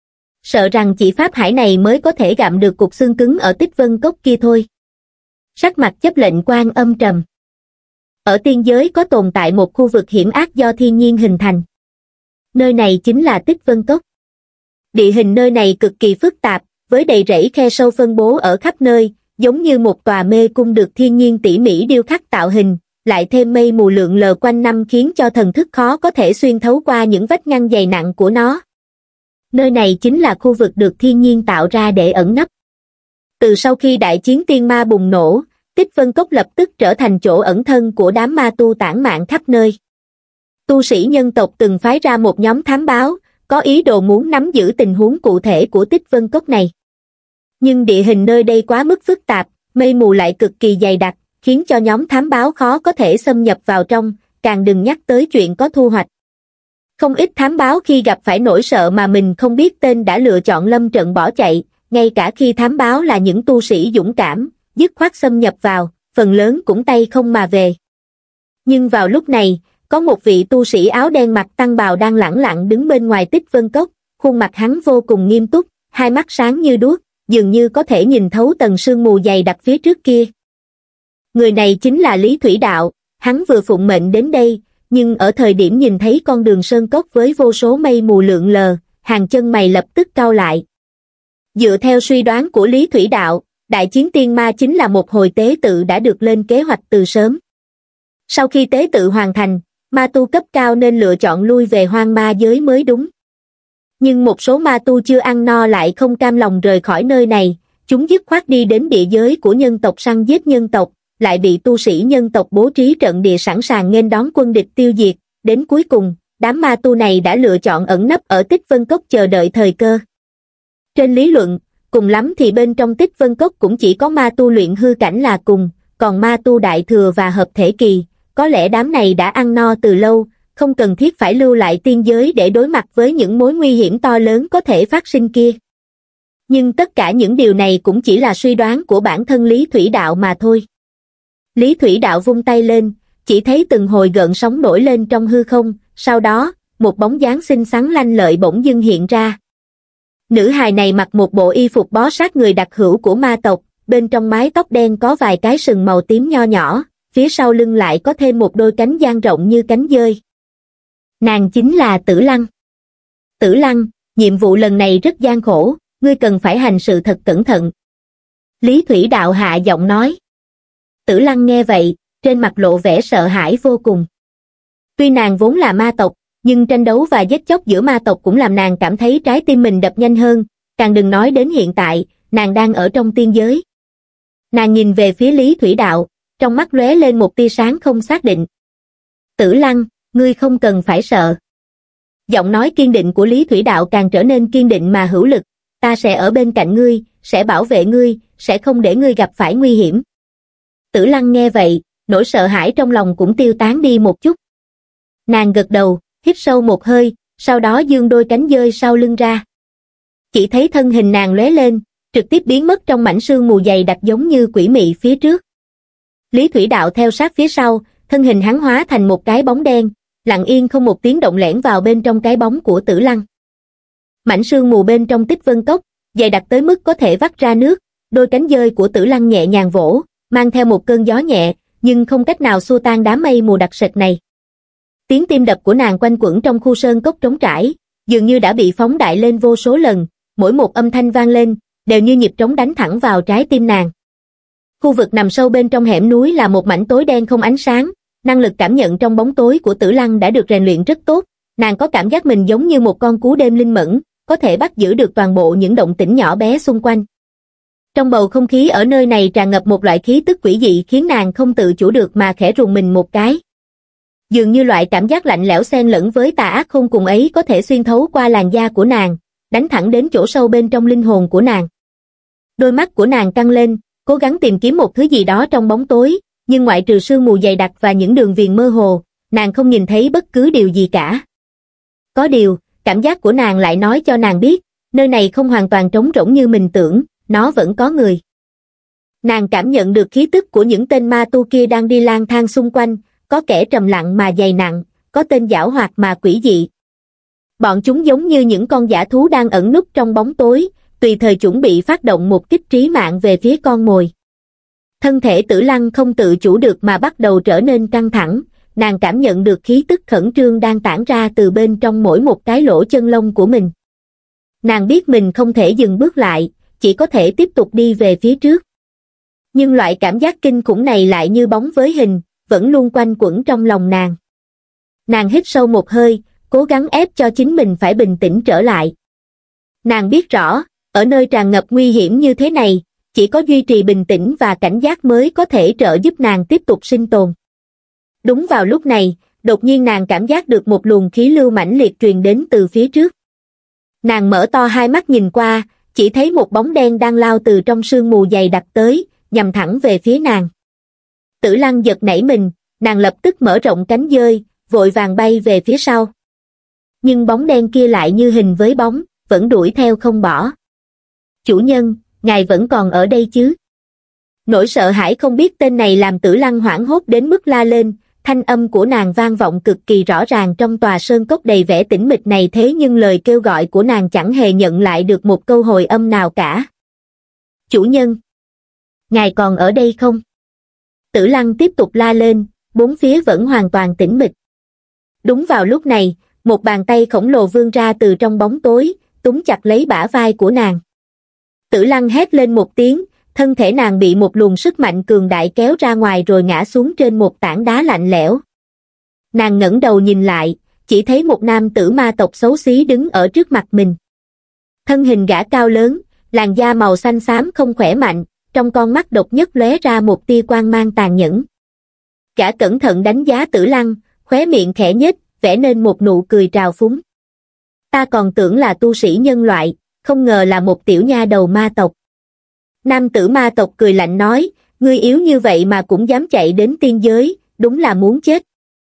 Sợ rằng chỉ pháp hải này mới có thể gặm được cục xương cứng ở Tích Vân Cốc kia thôi. Sắc mặt chấp lệnh quan âm trầm. Ở tiên giới có tồn tại một khu vực hiểm ác do thiên nhiên hình thành. Nơi này chính là Tích Vân Cốc. Địa hình nơi này cực kỳ phức tạp, với đầy rẫy khe sâu phân bố ở khắp nơi, giống như một tòa mê cung được thiên nhiên tỉ mỉ điêu khắc tạo hình, lại thêm mây mù lượn lờ quanh năm khiến cho thần thức khó có thể xuyên thấu qua những vách ngăn dày nặng của nó. Nơi này chính là khu vực được thiên nhiên tạo ra để ẩn nấp. Từ sau khi đại chiến tiên ma bùng nổ, Tích Vân Cốc lập tức trở thành chỗ ẩn thân của đám ma tu tản mạn khắp nơi. Tu sĩ nhân tộc từng phái ra một nhóm thám báo, có ý đồ muốn nắm giữ tình huống cụ thể của Tích Vân Cốc này. Nhưng địa hình nơi đây quá mức phức tạp, mây mù lại cực kỳ dày đặc, khiến cho nhóm thám báo khó có thể xâm nhập vào trong, càng đừng nhắc tới chuyện có thu hoạch. Không ít thám báo khi gặp phải nỗi sợ mà mình không biết tên đã lựa chọn lâm trận bỏ chạy, ngay cả khi thám báo là những tu sĩ dũng cảm, dứt khoát xâm nhập vào, phần lớn cũng tay không mà về. Nhưng vào lúc này, có một vị tu sĩ áo đen mặc tăng bào đang lẳng lặng đứng bên ngoài Tích Vân Cốc, khuôn mặt hắn vô cùng nghiêm túc, hai mắt sáng như đuốc, dường như có thể nhìn thấu tầng sương mù dày đặc phía trước kia. Người này chính là Lý Thủy Đạo, hắn vừa phụng mệnh đến đây, nhưng ở thời điểm nhìn thấy con đường sơn cốc với vô số mây mù lượn lờ, hàng chân mày lập tức cau lại. Dựa theo suy đoán của Lý Thủy Đạo, đại chiến tiên ma chính là một hồi tế tự đã được lên kế hoạch từ sớm. Sau khi tế tự hoàn thành, ma tu cấp cao nên lựa chọn lui về hoang ma giới mới đúng. Nhưng một số ma tu chưa ăn no lại không cam lòng rời khỏi nơi này, chúng dứt khoát đi đến địa giới của nhân tộc săn giết nhân tộc, lại bị tu sĩ nhân tộc bố trí trận địa sẵn sàng nghênh đón quân địch tiêu diệt, đến cuối cùng, đám ma tu này đã lựa chọn ẩn nấp ở Tích Vân Cốc chờ đợi thời cơ. Trên lý luận, cùng lắm thì bên trong Tích Vân Cốc cũng chỉ có ma tu luyện hư cảnh là cùng, còn ma tu đại thừa và hợp thể kỳ, có lẽ đám này đã ăn no từ lâu, không cần thiết phải lưu lại tiên giới để đối mặt với những mối nguy hiểm to lớn có thể phát sinh kia. Nhưng tất cả những điều này cũng chỉ là suy đoán của bản thân Lý Thủy Đạo mà thôi. Lý Thủy Đạo vung tay lên, chỉ thấy từng hồi gợn sóng nổi lên trong hư không, sau đó, một bóng dáng xinh xắn lanh lợi bỗng dưng hiện ra. Nữ hài này mặc một bộ y phục bó sát người đặc hữu của ma tộc, bên trong mái tóc đen có vài cái sừng màu tím nho nhỏ, phía sau lưng lại có thêm một đôi cánh dang rộng như cánh dơi. Nàng chính là Tử Lăng. Tử Lăng, nhiệm vụ lần này rất gian khổ, ngươi cần phải hành sự thật cẩn thận. Lý Thủy Đạo hạ giọng nói. Tử Lăng nghe vậy, trên mặt lộ vẻ sợ hãi vô cùng. Tuy nàng vốn là ma tộc, nhưng tranh đấu và giết chóc giữa ma tộc cũng làm nàng cảm thấy trái tim mình đập nhanh hơn, càng đừng nói đến hiện tại, nàng đang ở trong tiên giới. Nàng nhìn về phía Lý Thủy Đạo, trong mắt lóe lên một tia sáng không xác định. Tử Lăng, ngươi không cần phải sợ. Giọng nói kiên định của Lý Thủy Đạo càng trở nên kiên định mà hữu lực, ta sẽ ở bên cạnh ngươi, sẽ bảo vệ ngươi, sẽ không để ngươi gặp phải nguy hiểm. Tử Lăng nghe vậy, nỗi sợ hãi trong lòng cũng tiêu tán đi một chút. Nàng gật đầu, hít sâu một hơi, sau đó giương đôi cánh dơi sau lưng ra. Chỉ thấy thân hình nàng lóe lên, trực tiếp biến mất trong mảnh sương mù dày đặc giống như quỷ mị phía trước. Lý Thủy Đạo theo sát phía sau, thân hình hắn hóa thành một cái bóng đen, lặng yên không một tiếng động lẻn vào bên trong cái bóng của Tử Lăng. Mảnh sương mù bên trong Tích Vân Cốc, dày đặc tới mức có thể vắt ra nước, đôi cánh dơi của Tử Lăng nhẹ nhàng vỗ, mang theo một cơn gió nhẹ, nhưng không cách nào xua tan đám mây mù đặc sệt này. Tiếng tim đập của nàng quanh quẩn trong khu sơn cốc trống trải, dường như đã bị phóng đại lên vô số lần, mỗi một âm thanh vang lên, đều như nhịp trống đánh thẳng vào trái tim nàng. Khu vực nằm sâu bên trong hẻm núi là một mảnh tối đen không ánh sáng, năng lực cảm nhận trong bóng tối của Tử Lăng đã được rèn luyện rất tốt, nàng có cảm giác mình giống như một con cú đêm linh mẫn, có thể bắt giữ được toàn bộ những động tĩnh nhỏ bé xung quanh. Trong bầu không khí ở nơi này tràn ngập một loại khí tức quỷ dị khiến nàng không tự chủ được mà khẽ rùng mình một cái. Dường như loại cảm giác lạnh lẽo xen lẫn với tà ác khôn cùng ấy có thể xuyên thấu qua làn da của nàng, đánh thẳng đến chỗ sâu bên trong linh hồn của nàng. Đôi mắt của nàng căng lên, cố gắng tìm kiếm một thứ gì đó trong bóng tối, nhưng ngoại trừ sương mù dày đặc và những đường viền mơ hồ, nàng không nhìn thấy bất cứ điều gì cả. Có điều, cảm giác của nàng lại nói cho nàng biết, nơi này không hoàn toàn trống rỗng như mình tưởng, nó vẫn có người. Nàng cảm nhận được khí tức của những tên ma tu kia đang đi lang thang xung quanh, có kẻ trầm lặng mà dày nặng, có tên giảo hoạt mà quỷ dị. Bọn chúng giống như những con dã thú đang ẩn núp trong bóng tối, tùy thời chuẩn bị phát động một kích trí mạng về phía con mồi. Thân thể Tử Lăng không tự chủ được mà bắt đầu trở nên căng thẳng, nàng cảm nhận được khí tức khẩn trương đang tản ra từ bên trong mỗi một cái lỗ chân lông của mình. Nàng biết mình không thể dừng bước lại, chỉ có thể tiếp tục đi về phía trước. Nhưng loại cảm giác kinh khủng này lại như bóng với hình, vẫn luôn quanh quẩn trong lòng nàng. Nàng hít sâu một hơi, cố gắng ép cho chính mình phải bình tĩnh trở lại. Nàng biết rõ, ở nơi tràn ngập nguy hiểm như thế này, chỉ có duy trì bình tĩnh và cảnh giác mới có thể trợ giúp nàng tiếp tục sinh tồn. Đúng vào lúc này, đột nhiên nàng cảm giác được một luồng khí lưu mãnh liệt truyền đến từ phía trước. Nàng mở to hai mắt nhìn qua, chỉ thấy một bóng đen đang lao từ trong sương mù dày đặc tới, nhằm thẳng về phía nàng. Tử Lăng giật nảy mình, nàng lập tức mở rộng cánh dơi, vội vàng bay về phía sau. Nhưng bóng đen kia lại như hình với bóng, vẫn đuổi theo không bỏ. Chủ nhân, ngài vẫn còn ở đây chứ? Nỗi sợ hãi không biết tên này làm Tử Lăng hoảng hốt đến mức la lên, thanh âm của nàng vang vọng cực kỳ rõ ràng trong tòa sơn cốc đầy vẻ tĩnh mịch này, thế nhưng lời kêu gọi của nàng chẳng hề nhận lại được một câu hồi âm nào cả. Chủ nhân, ngài còn ở đây không? Tử Lăng tiếp tục la lên, bốn phía vẫn hoàn toàn tĩnh mịch. Đúng vào lúc này, một bàn tay khổng lồ vươn ra từ trong bóng tối, túm chặt lấy bả vai của nàng. Tử Lăng hét lên một tiếng, thân thể nàng bị một luồng sức mạnh cường đại kéo ra ngoài rồi ngã xuống trên một tảng đá lạnh lẽo. Nàng ngẩng đầu nhìn lại, chỉ thấy một nam tử ma tộc xấu xí đứng ở trước mặt mình. Thân hình gã cao lớn, làn da màu xanh xám không khỏe mạnh, trong con mắt độc nhất lóe ra một tia quang mang tàn nhẫn. Gã cẩn thận đánh giá Tử Lăng, khóe miệng khẽ nhếch, vẽ nên một nụ cười trào phúng. Ta còn tưởng là tu sĩ nhân loại, không ngờ là một tiểu nha đầu ma tộc. Nam tử ma tộc cười lạnh nói, ngươi yếu như vậy mà cũng dám chạy đến tiên giới, đúng là muốn chết.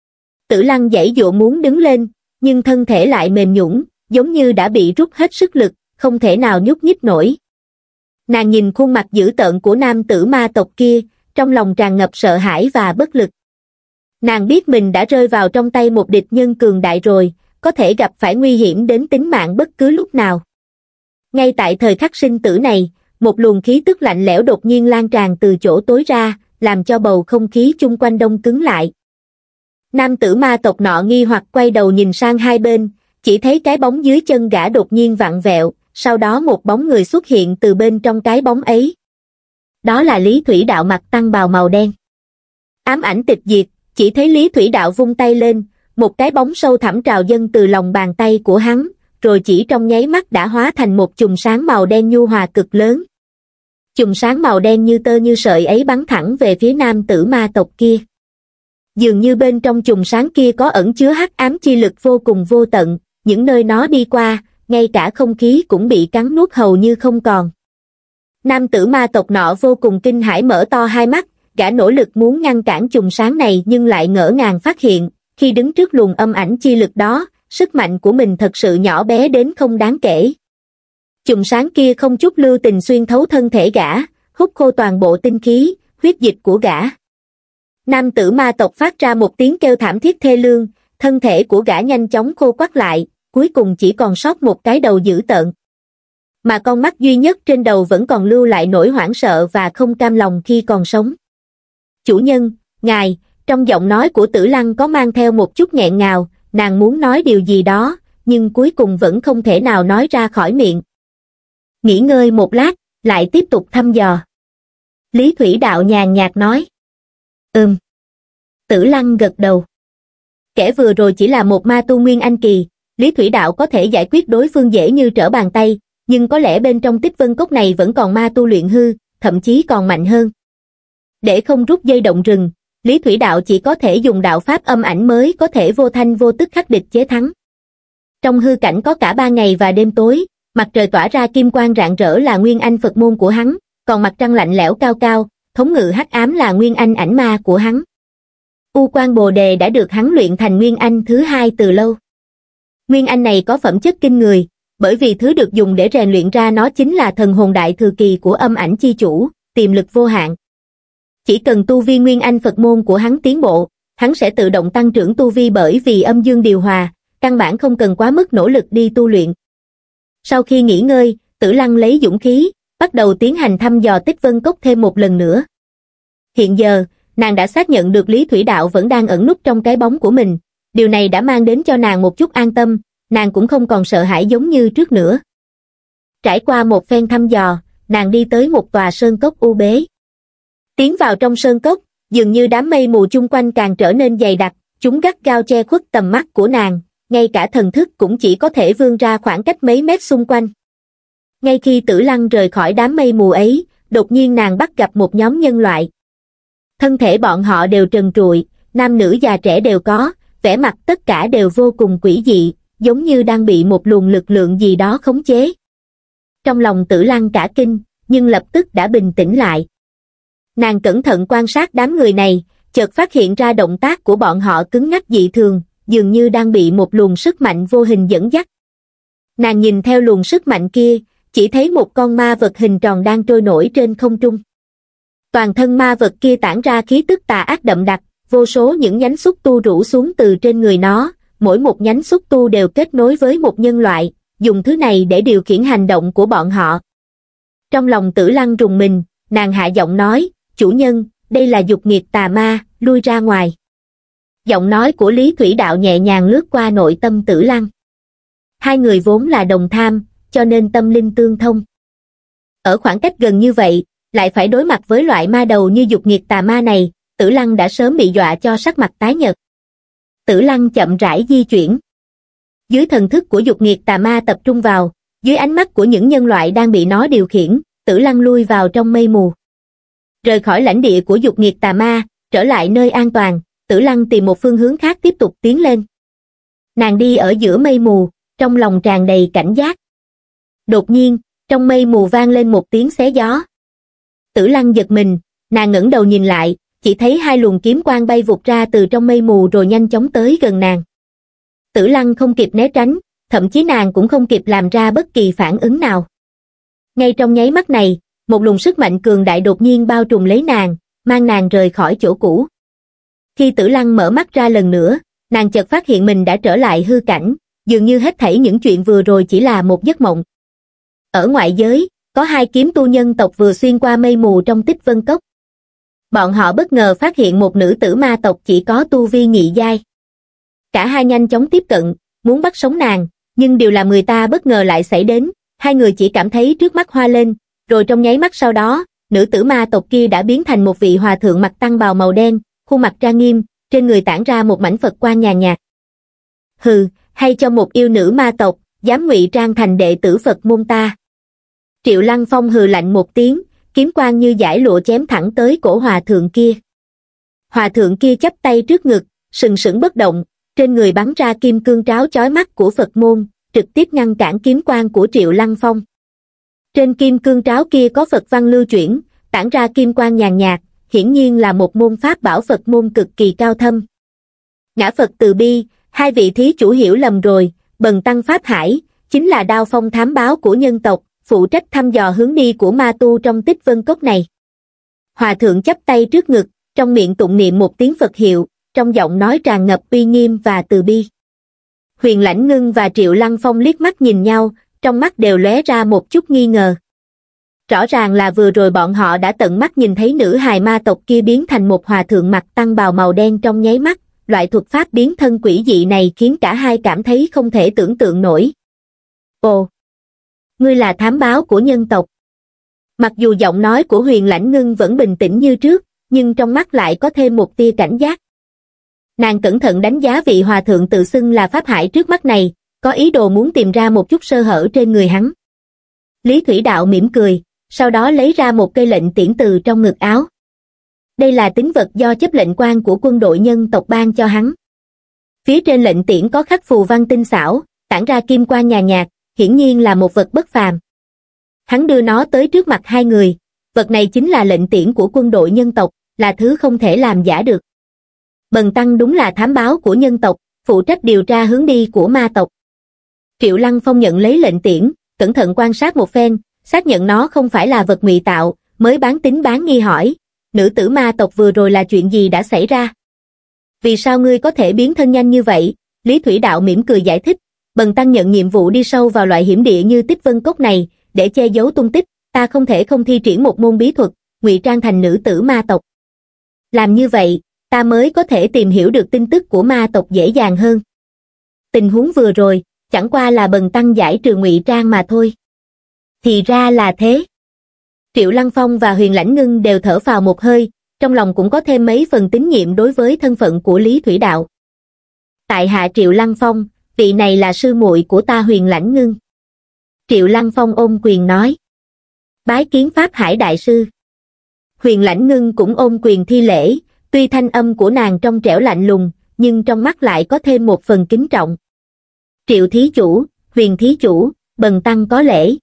Tử Lăng giãy giụa muốn đứng lên, nhưng thân thể lại mềm nhũn, giống như đã bị rút hết sức lực, không thể nào nhúc nhích nổi. Nàng nhìn khuôn mặt dữ tợn của nam tử ma tộc kia, trong lòng tràn ngập sợ hãi và bất lực. Nàng biết mình đã rơi vào trong tay một địch nhân cường đại rồi, có thể gặp phải nguy hiểm đến tính mạng bất cứ lúc nào. Ngay tại thời khắc sinh tử này, một luồng khí tức lạnh lẽo đột nhiên lan tràn từ chỗ tối ra, làm cho bầu không khí chung quanh đông cứng lại. Nam tử ma tộc nọ nghi hoặc quay đầu nhìn sang hai bên, chỉ thấy cái bóng dưới chân gã đột nhiên vặn vẹo, sau đó một bóng người xuất hiện từ bên trong cái bóng ấy. Đó là Lý Thủy Đạo mặc tăng bào màu đen. Ám ảnh tịch diệt, chỉ thấy Lý Thủy Đạo vung tay lên, một cái bóng sâu thẳm trào dâng từ lòng bàn tay của hắn, rồi chỉ trong nháy mắt đã hóa thành một chùm sáng màu đen nhu hòa cực lớn. Chùm sáng màu đen như tơ như sợi ấy bắn thẳng về phía nam tử ma tộc kia. Dường như bên trong chùm sáng kia có ẩn chứa hắc ám chi lực vô cùng vô tận, những nơi nó đi qua, ngay cả không khí cũng bị cắn nuốt hầu như không còn. Nam tử ma tộc nọ vô cùng kinh hãi mở to hai mắt, gã nỗ lực muốn ngăn cản chùm sáng này nhưng lại ngỡ ngàng phát hiện, khi đứng trước luồng âm ảnh chi lực đó, sức mạnh của mình thật sự nhỏ bé đến không đáng kể. Chùm sáng kia không chút lưu tình xuyên thấu thân thể gã, hút khô toàn bộ tinh khí, huyết dịch của gã. Nam tử ma tộc phát ra một tiếng kêu thảm thiết thê lương, thân thể của gã nhanh chóng khô quắt lại, cuối cùng chỉ còn sót một cái đầu dữ tợn. Mà con mắt duy nhất trên đầu vẫn còn lưu lại nỗi hoảng sợ và không cam lòng khi còn sống. Chủ nhân, ngài, trong giọng nói của Tử Lăng có mang theo một chút nghẹn ngào, nàng muốn nói điều gì đó, nhưng cuối cùng vẫn không thể nào nói ra khỏi miệng. Nghỉ ngơi một lát, lại tiếp tục thăm dò. Lý Thủy Đạo nhàn nhạt nói. Ừm. Tử Lăng gật đầu. Kẻ vừa rồi chỉ là một ma tu nguyên anh kỳ, Lý Thủy Đạo có thể giải quyết đối phương dễ như trở bàn tay, nhưng có lẽ bên trong Tích Vân Cốc này vẫn còn ma tu luyện hư, thậm chí còn mạnh hơn. Để không rút dây động rừng, Lý Thủy Đạo chỉ có thể dùng đạo pháp âm ảnh mới có thể vô thanh vô tức khắc địch chế thắng. Trong hư cảnh có cả ba ngày và đêm tối, mặt trời tỏa ra kim quang rạng rỡ là nguyên anh Phật môn của hắn, còn mặt trăng lạnh lẽo cao cao, thống ngự hắc ám là nguyên anh ảnh ma của hắn. U Quan Bồ Đề đã được hắn luyện thành nguyên anh thứ hai từ lâu. Nguyên anh này có phẩm chất kinh người, bởi vì thứ được dùng để rèn luyện ra nó chính là thần hồn đại thừa kỳ của âm ảnh chi chủ, tiềm lực vô hạn. Chỉ cần tu vi nguyên anh Phật môn của hắn tiến bộ, hắn sẽ tự động tăng trưởng tu vi bởi vì âm dương điều hòa, căn bản không cần quá mức nỗ lực đi tu luyện. Sau khi nghỉ ngơi, Tử Lăng lấy dũng khí, bắt đầu tiến hành thăm dò Tích Vân Cốc thêm một lần nữa. Hiện giờ, nàng đã xác nhận được Lý Thủy Đạo vẫn đang ẩn núp trong cái bóng của mình, điều này đã mang đến cho nàng một chút an tâm, nàng cũng không còn sợ hãi giống như trước nữa. Trải qua một phen thăm dò, nàng đi tới một tòa sơn cốc u bế. Tiến vào trong sơn cốc, dường như đám mây mù chung quanh càng trở nên dày đặc, chúng gắt gao che khuất tầm mắt của nàng, ngay cả thần thức cũng chỉ có thể vươn ra khoảng cách mấy mét xung quanh. Ngay khi Tử Lăng rời khỏi đám mây mù ấy, đột nhiên nàng bắt gặp một nhóm nhân loại. Thân thể bọn họ đều trần trụi, nam nữ già trẻ đều có, vẻ mặt tất cả đều vô cùng quỷ dị, giống như đang bị một luồng lực lượng gì đó khống chế. Trong lòng Tử Lăng cả kinh, nhưng lập tức đã bình tĩnh lại. Nàng cẩn thận quan sát đám người này, chợt phát hiện ra động tác của bọn họ cứng ngắc dị thường, dường như đang bị một luồng sức mạnh vô hình dẫn dắt. Nàng nhìn theo luồng sức mạnh kia, chỉ thấy một con ma vật hình tròn đang trôi nổi trên không trung. Toàn thân ma vật kia tản ra khí tức tà ác đậm đặc, vô số những nhánh xúc tu rủ xuống từ trên người nó, mỗi một nhánh xúc tu đều kết nối với một nhân loại, dùng thứ này để điều khiển hành động của bọn họ. Trong lòng Tử Lăng rùng mình, nàng hạ giọng nói, chủ nhân, đây là dục nghiệt tà ma, lui ra ngoài. Giọng nói của Lý Thủy Đạo nhẹ nhàng lướt qua nội tâm Tử Lăng. Hai người vốn là đồng tham, cho nên tâm linh tương thông. Ở khoảng cách gần như vậy, lại phải đối mặt với loại ma đầu như dục nghiệt tà ma này, Tử Lăng đã sớm bị dọa cho sắc mặt tái nhợt. Tử Lăng chậm rãi di chuyển. Dưới thần thức của dục nghiệt tà ma tập trung vào, dưới ánh mắt của những nhân loại đang bị nó điều khiển, Tử Lăng lui vào trong mây mù. Rời khỏi lãnh địa của dục nghiệt tà ma, trở lại nơi an toàn, Tử Lăng tìm một phương hướng khác tiếp tục tiến lên. Nàng đi ở giữa mây mù, trong lòng tràn đầy cảnh giác. Đột nhiên, trong mây mù vang lên một tiếng xé gió. Tử Lăng giật mình, nàng ngẩng đầu nhìn lại, chỉ thấy hai luồng kiếm quang bay vụt ra từ trong mây mù rồi nhanh chóng tới gần nàng. Tử Lăng không kịp né tránh, thậm chí nàng cũng không kịp làm ra bất kỳ phản ứng nào. Ngay trong nháy mắt này, một luồng sức mạnh cường đại đột nhiên bao trùm lấy nàng, mang nàng rời khỏi chỗ cũ. Khi Tử Lăng mở mắt ra lần nữa, nàng chợt phát hiện mình đã trở lại hư cảnh, dường như hết thảy những chuyện vừa rồi chỉ là một giấc mộng. Ở ngoại giới, có hai kiếm tu nhân tộc vừa xuyên qua mây mù trong Tích Vân Cốc. Bọn họ bất ngờ phát hiện một nữ tử ma tộc chỉ có tu vi nhị giai. Cả hai nhanh chóng tiếp cận, muốn bắt sống nàng, nhưng điều làm người ta bất ngờ lại xảy đến, hai người chỉ cảm thấy trước mắt hoa lên, rồi trong nháy mắt sau đó, nữ tử ma tộc kia đã biến thành một vị hòa thượng mặc tăng bào màu đen, khuôn mặt trang nghiêm, trên người tản ra một mảnh Phật quang nhàn nhạt. Hừ, hay cho một yêu nữ ma tộc, dám ngụy trang thành đệ tử Phật môn ta. Triệu Lăng Phong hừ lạnh một tiếng, kiếm quang như dải lụa chém thẳng tới cổ hòa thượng kia. Hòa thượng kia chắp tay trước ngực, sừng sững bất động, trên người bắn ra kim cương tráo chói mắt của Phật môn, trực tiếp ngăn cản kiếm quang của Triệu Lăng Phong. Trên kim cương tráo kia có Phật văn lưu chuyển, tản ra kim quang nhàn nhạt, hiển nhiên là một môn pháp bảo Phật môn cực kỳ cao thâm. Ngã Phật từ bi, hai vị thí chủ hiểu lầm rồi, Bần tăng Pháp Hải, chính là đao phong thám báo của nhân tộc, phụ trách thăm dò hướng đi của ma tu trong Tích Vân Cốc này. Hòa thượng chắp tay trước ngực, trong miệng tụng niệm một tiếng Phật hiệu, trong giọng nói tràn ngập uy nghiêm và từ bi. Huyền Lãnh Ngưng và Triệu Lăng Phong liếc mắt nhìn nhau, trong mắt đều lóe ra một chút nghi ngờ. Rõ ràng là vừa rồi bọn họ đã tận mắt nhìn thấy nữ hài ma tộc kia biến thành một hòa thượng mặc tăng bào màu đen trong nháy mắt, loại thuật pháp biến thân quỷ dị này khiến cả hai cảm thấy không thể tưởng tượng nổi. Ồ! Ngươi là thám báo của nhân tộc. Mặc dù giọng nói của Huyền Lãnh Ngưng vẫn bình tĩnh như trước, nhưng trong mắt lại có thêm một tia cảnh giác. Nàng cẩn thận đánh giá vị hòa thượng tự xưng là Pháp Hải trước mắt này, có ý đồ muốn tìm ra một chút sơ hở trên người hắn. Lý Thủy Đạo mỉm cười, sau đó lấy ra một cây lệnh tiễn từ trong ngực áo. Đây là tín vật do chấp lệnh quan của quân đội nhân tộc ban cho hắn. Phía trên lệnh tiễn có khắc phù văn tinh xảo, tản ra kim quang nhàn nhạt, hiển nhiên là một vật bất phàm. Hắn đưa nó tới trước mặt hai người, vật này chính là lệnh tiễn của quân đội nhân tộc, là thứ không thể làm giả được. Bần tăng đúng là thám báo của nhân tộc, phụ trách điều tra hướng đi của ma tộc. Triệu Lăng Phong nhận lấy lệnh tiễn, cẩn thận quan sát một phen, xác nhận nó không phải là vật ngụy tạo, mới bán tín bán nghi hỏi, nữ tử ma tộc vừa rồi là chuyện gì đã xảy ra? Vì sao ngươi có thể biến thân nhanh như vậy? Lý Thủy Đạo mỉm cười giải thích, bần tăng nhận nhiệm vụ đi sâu vào loại hiểm địa như Tích Vân Cốc này, để che giấu tung tích, ta không thể không thi triển một môn bí thuật, ngụy trang thành nữ tử ma tộc. Làm như vậy, ta mới có thể tìm hiểu được tin tức của ma tộc dễ dàng hơn. Tình huống vừa rồi, chẳng qua là bần tăng giải trừ ngụy trang mà thôi. Thì ra là thế. Triệu Lăng Phong và Huyền Lãnh Ngưng đều thở phào một hơi, trong lòng cũng có thêm mấy phần tín nhiệm đối với thân phận của Lý Thủy Đạo. Tại hạ Triệu Lăng Phong, vị này là sư muội của ta Huyền Lãnh Ngưng. Triệu Lăng Phong ôm quyền nói. Bái kiến Pháp Hải đại sư. Huyền Lãnh Ngưng cũng ôm quyền thi lễ, tuy thanh âm của nàng trong trẻo lạnh lùng, nhưng trong mắt lại có thêm một phần kính trọng. Triệu thí chủ, Huyền thí chủ, bần tăng có lễ.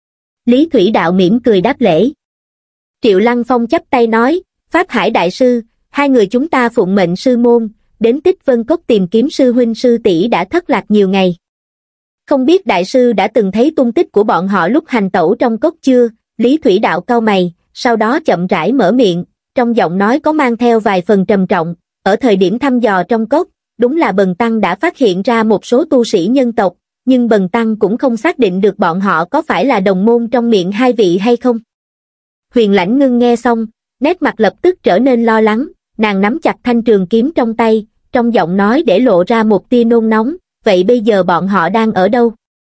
Lý Thủy Đạo mỉm cười đáp lễ. Triệu Lăng Phong chắp tay nói, Pháp Hải đại sư, hai người chúng ta phụng mệnh sư môn, đến Tích Vân Cốc tìm kiếm sư huynh sư tỷ đã thất lạc nhiều ngày. Không biết đại sư đã từng thấy tung tích của bọn họ lúc hành tẩu trong cốc chưa? Lý Thủy Đạo cau mày, sau đó chậm rãi mở miệng, trong giọng nói có mang theo vài phần trầm trọng, ở thời điểm thăm dò trong cốc, đúng là bần tăng đã phát hiện ra một số tu sĩ nhân tộc, nhưng bần tăng cũng không xác định được bọn họ có phải là đồng môn trong miệng hai vị hay không. Huyền Lãnh Ngưng nghe xong, nét mặt lập tức trở nên lo lắng, nàng nắm chặt thanh trường kiếm trong tay, trong giọng nói để lộ ra một tia nôn nóng, vậy bây giờ bọn họ đang ở đâu?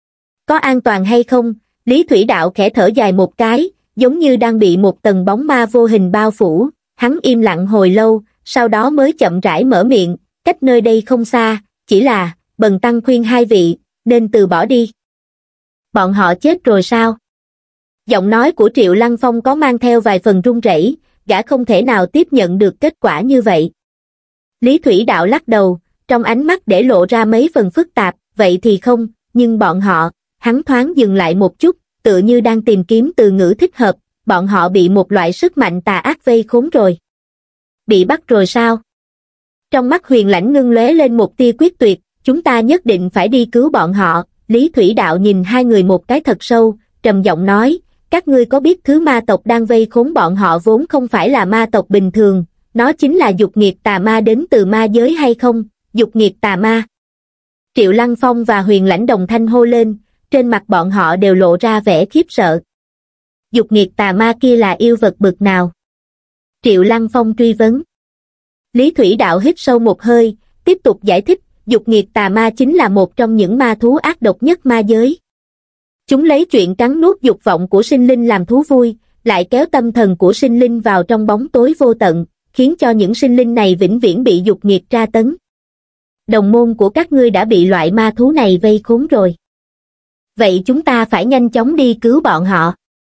Có an toàn hay không? Lý Thủy Đạo khẽ thở dài một cái, giống như đang bị một tầng bóng ma vô hình bao phủ, hắn im lặng hồi lâu, sau đó mới chậm rãi mở miệng, cách nơi đây không xa, chỉ là, bần tăng khuyên hai vị, nên từ bỏ đi. Bọn họ chết rồi sao? Giọng nói của Triệu Lăng Phong có mang theo vài phần run rẩy, gã không thể nào tiếp nhận được kết quả như vậy. Lý Thủy Đạo lắc đầu, trong ánh mắt để lộ ra mấy phần phức tạp, vậy thì không, nhưng bọn họ, hắn thoáng dừng lại một chút, tựa như đang tìm kiếm từ ngữ thích hợp, bọn họ bị một loại sức mạnh tà ác vây khốn rồi. Bị bắt rồi sao? Trong mắt Huyền Lãnh Ngưng lóe lên một tia quyết tuyệt, chúng ta nhất định phải đi cứu bọn họ. Lý Thủy Đạo nhìn hai người một cái thật sâu, trầm giọng nói, các ngươi có biết thứ ma tộc đang vây khốn bọn họ vốn không phải là ma tộc bình thường, nó chính là dục nghiệt tà ma đến từ ma giới hay không? Dục nghiệt tà ma. Triệu Lăng Phong và Huyền Lãnh đồng thanh hô lên, trên mặt bọn họ đều lộ ra vẻ khiếp sợ. Dục nghiệt tà ma kia là yêu vật bực nào? Triệu Lăng Phong truy vấn. Lý Thủy Đạo hít sâu một hơi, tiếp tục giải thích, dục nghiệt tà ma chính là một trong những ma thú ác độc nhất ma giới. Chúng lấy chuyện cắn nuốt dục vọng của sinh linh làm thú vui, lại kéo tâm thần của sinh linh vào trong bóng tối vô tận, khiến cho những sinh linh này vĩnh viễn bị dục nghiệt tra tấn. Đồng môn của các ngươi đã bị loại ma thú này vây khốn rồi. Vậy chúng ta phải nhanh chóng đi cứu bọn họ.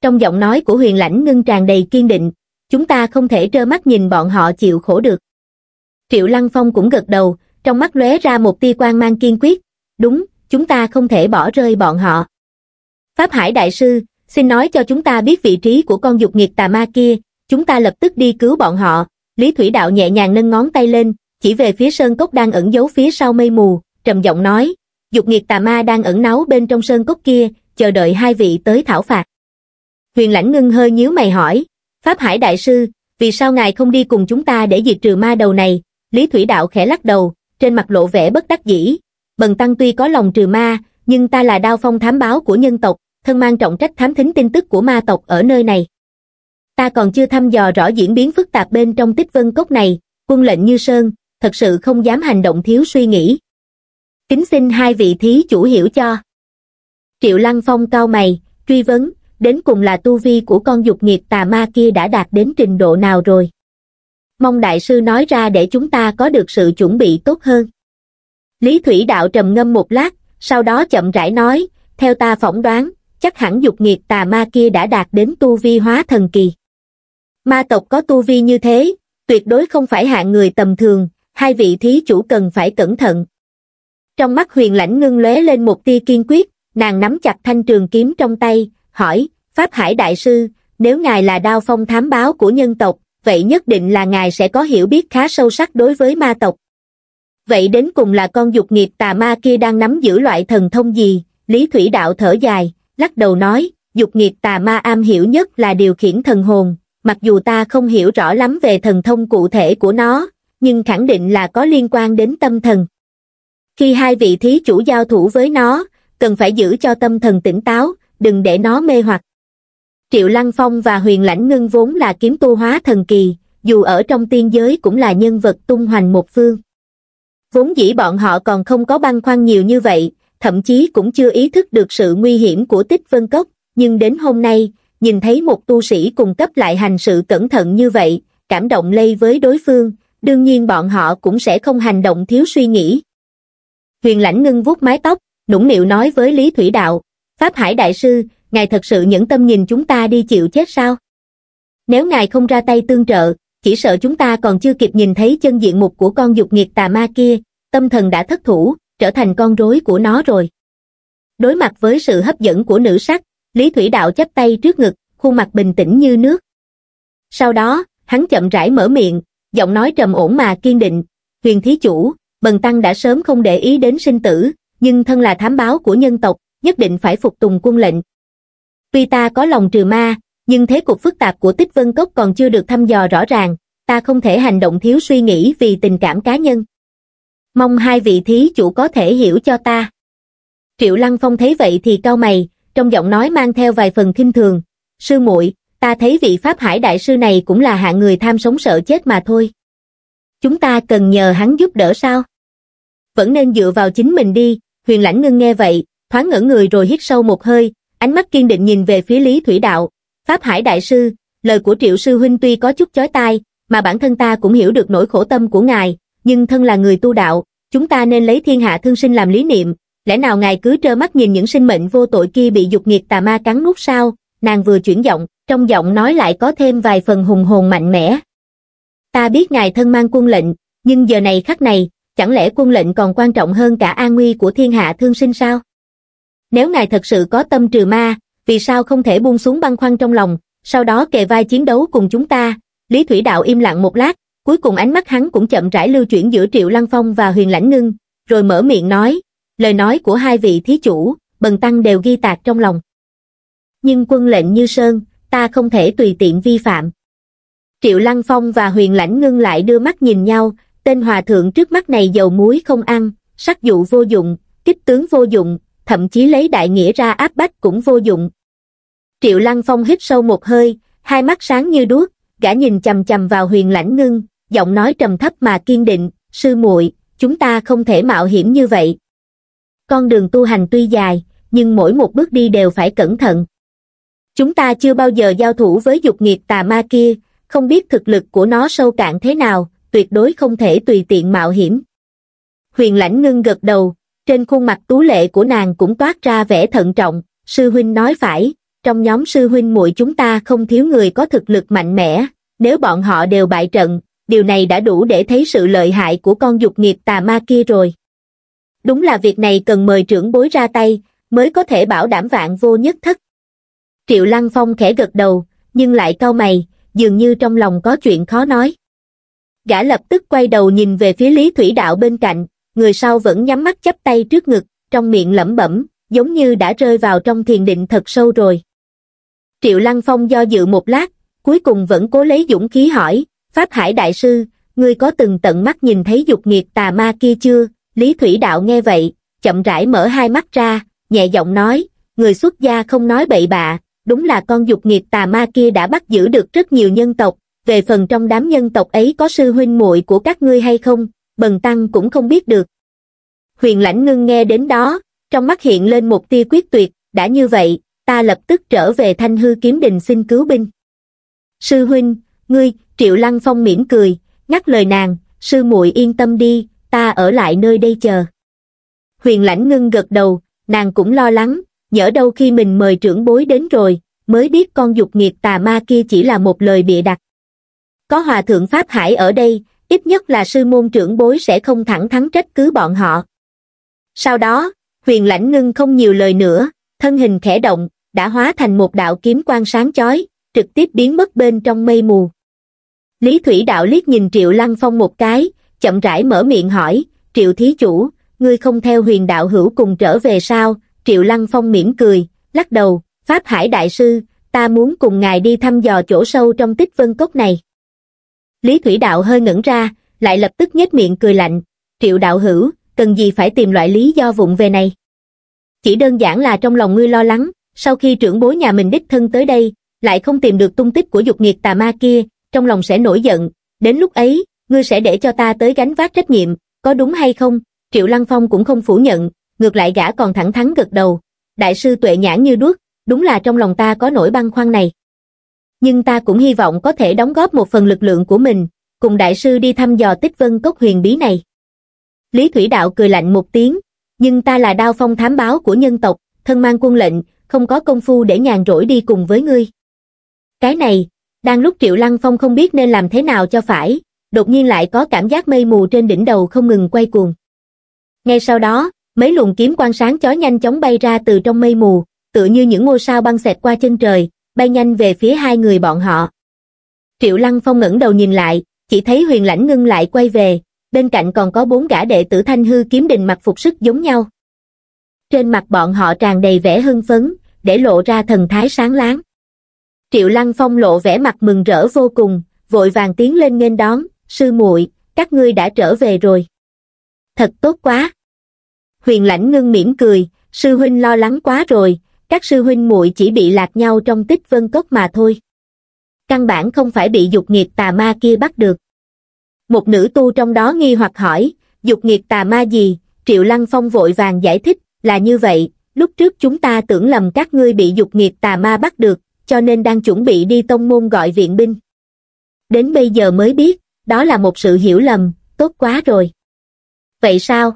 Trong giọng nói của Huyền Lãnh Ngưng tràn đầy kiên định, chúng ta không thể trơ mắt nhìn bọn họ chịu khổ được. Triệu Lăng Phong cũng gật đầu, trong mắt lóe ra một tia quang mang kiên quyết, đúng, chúng ta không thể bỏ rơi bọn họ. Pháp Hải Đại Sư, xin nói cho chúng ta biết vị trí của con dục nghiệt tà ma kia, chúng ta lập tức đi cứu bọn họ. Lý Thủy Đạo nhẹ nhàng nâng ngón tay lên, chỉ về phía sơn cốc đang ẩn giấu phía sau mây mù, trầm giọng nói, dục nghiệt tà ma đang ẩn náu bên trong sơn cốc kia, chờ đợi hai vị tới thảo phạt. Huyền Lãnh Ngưng hơi nhíu mày hỏi, Pháp Hải Đại Sư, vì sao ngài không đi cùng chúng ta để diệt trừ ma đầu này? Lý Thủy Đạo khẽ lắc đầu, trên mặt lộ vẻ bất đắc dĩ, Bần tăng tuy có lòng trừ ma, nhưng ta là Đao Phong thám báo của nhân tộc, thân mang trọng trách thám thính tin tức của ma tộc ở nơi này. Ta còn chưa thăm dò rõ diễn biến phức tạp bên trong Tích Vân Cốc này, quân lệnh như sơn, thật sự không dám hành động thiếu suy nghĩ. Kính xin hai vị thí chủ hiểu cho. Triệu Lăng Phong cau mày, truy vấn, đến cùng là tu vi của con dục nghiệt tà ma kia đã đạt đến trình độ nào rồi? Mong đại sư nói ra để chúng ta có được sự chuẩn bị tốt hơn. Lý Thủy Đạo trầm ngâm một lát, sau đó chậm rãi nói, theo ta phỏng đoán, chắc hẳn dục nghiệt tà ma kia đã đạt đến tu vi hóa thần kỳ. Ma tộc có tu vi như thế, tuyệt đối không phải hạng người tầm thường, hai vị thí chủ cần phải cẩn thận. Trong mắt Huyền Lãnh Ngưng lóe lên một tia kiên quyết, nàng nắm chặt thanh trường kiếm trong tay, hỏi, Pháp Hải Đại Sư, nếu ngài là Đao Phong thám báo của nhân tộc, vậy nhất định là ngài sẽ có hiểu biết khá sâu sắc đối với ma tộc. Vậy đến cùng là con dục nghiệt tà ma kia đang nắm giữ loại thần thông gì? Lý Thủy Đạo thở dài, lắc đầu nói, dục nghiệt tà ma am hiểu nhất là điều khiển thần hồn, mặc dù ta không hiểu rõ lắm về thần thông cụ thể của nó, nhưng khẳng định là có liên quan đến tâm thần. Khi hai vị thí chủ giao thủ với nó, cần phải giữ cho tâm thần tỉnh táo, đừng để nó mê hoặc. Triệu Lăng Phong và Huyền Lãnh Ngưng vốn là kiếm tu hóa thần kỳ, dù ở trong tiên giới cũng là nhân vật tung hoành một phương. Vốn dĩ bọn họ còn không có băn khoăn nhiều như vậy, thậm chí cũng chưa ý thức được sự nguy hiểm của Tích Vân Cốc, nhưng đến hôm nay, nhìn thấy một tu sĩ cùng cấp lại hành sự cẩn thận như vậy, cảm động lây với đối phương, đương nhiên bọn họ cũng sẽ không hành động thiếu suy nghĩ. Huyền Lãnh Ngưng vuốt mái tóc, nũng nịu nói với Lý Thủy Đạo, Pháp Hải Đại Sư, ngài thật sự nhẫn tâm nhìn chúng ta đi chịu chết sao? Nếu ngài không ra tay tương trợ, chỉ sợ chúng ta còn chưa kịp nhìn thấy chân diện mục của con dục nghiệt tà ma kia, tâm thần đã thất thủ, trở thành con rối của nó rồi. Đối mặt với sự hấp dẫn của nữ sắc, Lý Thủy Đạo chắp tay trước ngực, khuôn mặt bình tĩnh như nước. Sau đó, hắn chậm rãi mở miệng, giọng nói trầm ổn mà kiên định, Huyền thí chủ, bần tăng đã sớm không để ý đến sinh tử, nhưng thân là thám báo của nhân tộc, nhất định phải phục tùng quân lệnh. Tuy ta có lòng trừ ma, nhưng thế cục phức tạp của Tích Vân Cốc còn chưa được thăm dò rõ ràng, ta không thể hành động thiếu suy nghĩ vì tình cảm cá nhân. Mong hai vị thí chủ có thể hiểu cho ta. Triệu Lăng Phong thấy vậy thì cau mày, trong giọng nói mang theo vài phần khinh thường, sư muội, ta thấy vị Pháp Hải Đại Sư này cũng là hạng người tham sống sợ chết mà thôi. Chúng ta cần nhờ hắn giúp đỡ sao? Vẫn nên dựa vào chính mình đi. Huyền Lãnh Ngưng nghe vậy, thoáng ngẩn người rồi hít sâu một hơi, ánh mắt kiên định nhìn về phía Lý Thủy Đạo. Pháp Hải Đại Sư, lời của Triệu Sư Huynh tuy có chút chói tai, mà bản thân ta cũng hiểu được nỗi khổ tâm của ngài, nhưng thân là người tu đạo, chúng ta nên lấy thiên hạ thương sinh làm lý niệm, lẽ nào ngài cứ trơ mắt nhìn những sinh mệnh vô tội kia bị dục nghiệt tà ma cắn nuốt sao? Nàng vừa chuyển giọng, trong giọng nói lại có thêm vài phần hùng hồn mạnh mẽ. Ta biết ngài thân mang quân lệnh, nhưng giờ này khắc này, chẳng lẽ quân lệnh còn quan trọng hơn cả an nguy của thiên hạ thương sinh sao? Nếu ngài thật sự có tâm trừ ma, vì sao không thể buông xuống băn khoăn trong lòng, sau đó kề vai chiến đấu cùng chúng ta? Lý Thủy Đạo im lặng một lát, cuối cùng ánh mắt hắn cũng chậm rãi lưu chuyển giữa Triệu Lăng Phong và Huyền Lãnh Ngưng, rồi mở miệng nói, lời nói của hai vị thí chủ, bần tăng đều ghi tạc trong lòng. Nhưng quân lệnh như sơn, ta không thể tùy tiện vi phạm. Triệu Lăng Phong và Huyền Lãnh Ngưng lại đưa mắt nhìn nhau, tên hòa thượng trước mắt này dầu muối không ăn, sắc dụ vô dụng, kích tướng vô dụng, thậm chí lấy đại nghĩa ra áp bách cũng vô dụng. Triệu Lăng Phong hít sâu một hơi, hai mắt sáng như đuốc, gã nhìn chằm chằm vào Huyền Lãnh Ngưng, giọng nói trầm thấp mà kiên định, sư muội, chúng ta không thể mạo hiểm như vậy. Con đường tu hành tuy dài, nhưng mỗi một bước đi đều phải cẩn thận. Chúng ta chưa bao giờ giao thủ với dục nghiệt tà ma kia, không biết thực lực của nó sâu cạn thế nào, tuyệt đối không thể tùy tiện mạo hiểm. Huyền Lãnh Ngưng gật đầu, trên khuôn mặt tú lệ của nàng cũng toát ra vẻ thận trọng, sư huynh nói phải, trong nhóm sư huynh muội chúng ta không thiếu người có thực lực mạnh mẽ, nếu bọn họ đều bại trận, điều này đã đủ để thấy sự lợi hại của con dục nghiệp tà ma kia rồi. Đúng là việc này cần mời trưởng bối ra tay, mới có thể bảo đảm vạn vô nhất thất. Triệu Lăng Phong khẽ gật đầu, nhưng lại cau mày, dường như trong lòng có chuyện khó nói. Gã lập tức quay đầu nhìn về phía Lý Thủy Đạo bên cạnh, người sau vẫn nhắm mắt chắp tay trước ngực, trong miệng lẩm bẩm, giống như đã rơi vào trong thiền định thật sâu rồi. Triệu Lăng Phong do dự một lát, cuối cùng vẫn cố lấy dũng khí hỏi, Pháp Hải Đại Sư, ngươi có từng tận mắt nhìn thấy dục nghiệp tà ma kia chưa? Lý Thủy Đạo nghe vậy, chậm rãi mở hai mắt ra, nhẹ giọng nói, người xuất gia không nói bậy bạ, đúng là con dục nghiệp tà ma kia đã bắt giữ được rất nhiều nhân tộc, về phần trong đám nhân tộc ấy có sư huynh muội của các ngươi hay không, bần tăng cũng không biết được. Huyền Lãnh Ngưng nghe đến đó, trong mắt hiện lên một tia quyết tuyệt, đã như vậy, ta lập tức trở về Thanh Hư Kiếm Đình xin cứu binh. Sư huynh, ngươi, Triệu Lăng Phong mỉm cười, ngắt lời nàng, sư muội yên tâm đi, ta ở lại nơi đây chờ. Huyền Lãnh Ngưng gật đầu, nàng cũng lo lắng, nhỡ đâu khi mình mời trưởng bối đến rồi, mới biết con dục nghiệp tà ma kia chỉ là một lời bịa đặt. Có Hòa Thượng Pháp Hải ở đây, ít nhất là sư môn trưởng bối sẽ không thẳng thắn trách cứ bọn họ. Sau đó, Huyền Lãnh Ngưng không nhiều lời nữa, thân hình khẽ động, đã hóa thành một đạo kiếm quang sáng chói, trực tiếp biến mất bên trong mây mù. Lý Thủy Đạo liếc nhìn Triệu Lăng Phong một cái, chậm rãi mở miệng hỏi, Triệu thí chủ, ngươi không theo Huyền đạo hữu cùng trở về sao? Triệu Lăng Phong mỉm cười, lắc đầu, Pháp Hải Đại Sư, ta muốn cùng ngài đi thăm dò chỗ sâu trong Tích Vân Cốc này. Lý Thủy Đạo hơi ngẩn ra, lại lập tức nhếch miệng cười lạnh, Triệu đạo hữu, cần gì phải tìm loại lý do vụng về này? Chỉ đơn giản là trong lòng ngươi lo lắng, sau khi trưởng bối nhà mình đích thân tới đây, lại không tìm được tung tích của dục nghiệp tà ma kia, trong lòng sẽ nổi giận, đến lúc ấy, ngươi sẽ để cho ta tới gánh vác trách nhiệm, có đúng hay không? Triệu Lăng Phong cũng không phủ nhận, ngược lại gã còn thẳng thắn gật đầu, đại sư tuệ nhãn như đuốc, đúng là trong lòng ta có nỗi băn khoăn này. Nhưng ta cũng hy vọng có thể đóng góp một phần lực lượng của mình, cùng đại sư đi thăm dò Tích Vân Cốc huyền bí này. Lý Thủy Đạo cười lạnh một tiếng, nhưng ta là Đao Phong thám báo của nhân tộc, thân mang quân lệnh, không có công phu để nhàn rỗi đi cùng với ngươi. Cái này, đang lúc Triệu Lăng Phong không biết nên làm thế nào cho phải, đột nhiên lại có cảm giác mây mù trên đỉnh đầu không ngừng quay cuồng. Ngay sau đó, mấy luồng kiếm quang sáng chói nhanh chóng bay ra từ trong mây mù, tựa như những ngôi sao băng xẹt qua chân trời, bay nhanh về phía hai người bọn họ. Triệu Lăng Phong ngẩng đầu nhìn lại, chỉ thấy Huyền Lãnh Ngưng lại quay về, bên cạnh còn có bốn gã đệ tử Thanh Hư Kiếm Đình mặc phục sức giống nhau. Trên mặt bọn họ tràn đầy vẻ hưng phấn, để lộ ra thần thái sáng láng. Triệu Lăng Phong lộ vẻ mặt mừng rỡ vô cùng, vội vàng tiến lên nghênh đón, sư muội, các ngươi đã trở về rồi. Thật tốt quá. Huyền Lãnh Ngưng mỉm cười, sư huynh lo lắng quá rồi, các sư huynh muội chỉ bị lạc nhau trong Tích Vân Cốc mà thôi. Căn bản không phải bị dục nghiệp tà ma kia bắt được. Một nữ tu trong đó nghi hoặc hỏi, dục nghiệp tà ma gì? Triệu Lăng Phong vội vàng giải thích, là như vậy, lúc trước chúng ta tưởng lầm các ngươi bị dục nghiệp tà ma bắt được, cho nên đang chuẩn bị đi tông môn gọi viện binh. Đến bây giờ mới biết, đó là một sự hiểu lầm, tốt quá rồi. Vậy sao?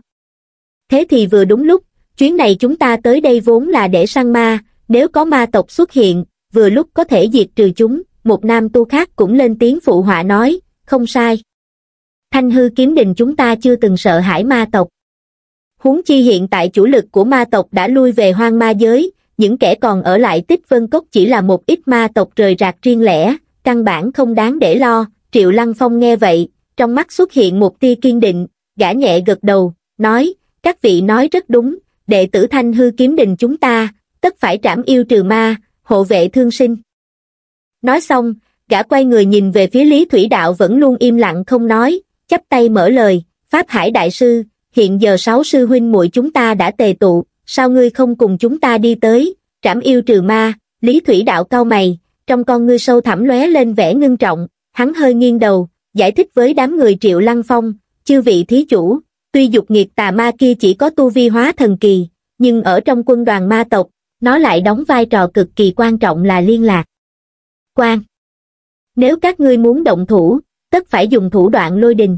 Thế thì vừa đúng lúc, chuyến này chúng ta tới đây vốn là để săn ma, nếu có ma tộc xuất hiện, vừa lúc có thể diệt trừ chúng. Một nam tu khác cũng lên tiếng phụ họa nói, không sai. Thanh Hư Kiếm Đình chúng ta chưa từng sợ hãi ma tộc. Huống chi hiện tại chủ lực của ma tộc đã lui về hoang ma giới, những kẻ còn ở lại Tích Vân Cốc chỉ là một ít ma tộc rời rạc riêng lẻ, căn bản không đáng để lo. Triệu Lăng Phong nghe vậy, trong mắt xuất hiện một tia kiên định, gã nhẹ gật đầu, nói, các vị nói rất đúng, đệ tử Thanh Hư Kiếm Đình chúng ta, tất phải trảm yêu trừ ma, hộ vệ thương sinh. Nói xong, gã quay người nhìn về phía Lý Thủy Đạo vẫn luôn im lặng không nói, chắp tay mở lời, Pháp Hải Đại Sư, hiện giờ sáu sư huynh muội chúng ta đã tề tụ, sao ngươi không cùng chúng ta đi tới, trảm yêu trừ ma? Lý Thủy Đạo cau mày, trong con ngươi sâu thẳm lóe lên vẻ ngưng trọng, hắn hơi nghiêng đầu, giải thích với đám người Triệu Lăng Phong, chư vị thí chủ, tuy dục nghiệp tà ma kia chỉ có tu vi hóa thần kỳ, nhưng ở trong quân đoàn ma tộc, nó lại đóng vai trò cực kỳ quan trọng là liên lạc quan. Nếu các ngươi muốn động thủ, tất phải dùng thủ đoạn lôi đình.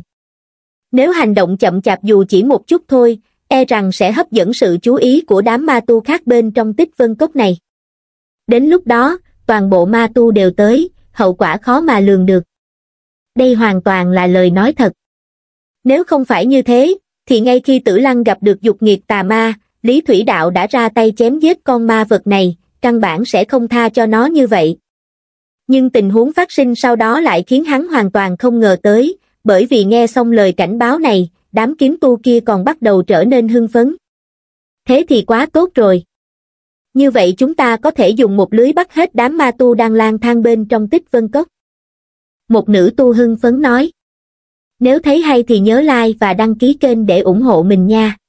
Nếu hành động chậm chạp dù chỉ một chút thôi, e rằng sẽ hấp dẫn sự chú ý của đám ma tu khác bên trong Tích Vân Cốc này. Đến lúc đó, toàn bộ ma tu đều tới, hậu quả khó mà lường được. Đây hoàn toàn là lời nói thật. Nếu không phải như thế, thì ngay khi Tử Lăng gặp được dục nghiệt tà ma, Lý Thủy Đạo đã ra tay chém giết con ma vật này, căn bản sẽ không tha cho nó như vậy. Nhưng tình huống phát sinh sau đó lại khiến hắn hoàn toàn không ngờ tới, bởi vì nghe xong lời cảnh báo này, đám kiếm tu kia còn bắt đầu trở nên hưng phấn. Thế thì quá tốt rồi. Như vậy chúng ta có thể dùng một lưới bắt hết đám ma tu đang lang thang bên trong Tích Vân Cốc. Một nữ tu hưng phấn nói. Nếu thấy hay thì nhớ like và đăng ký kênh để ủng hộ mình nha.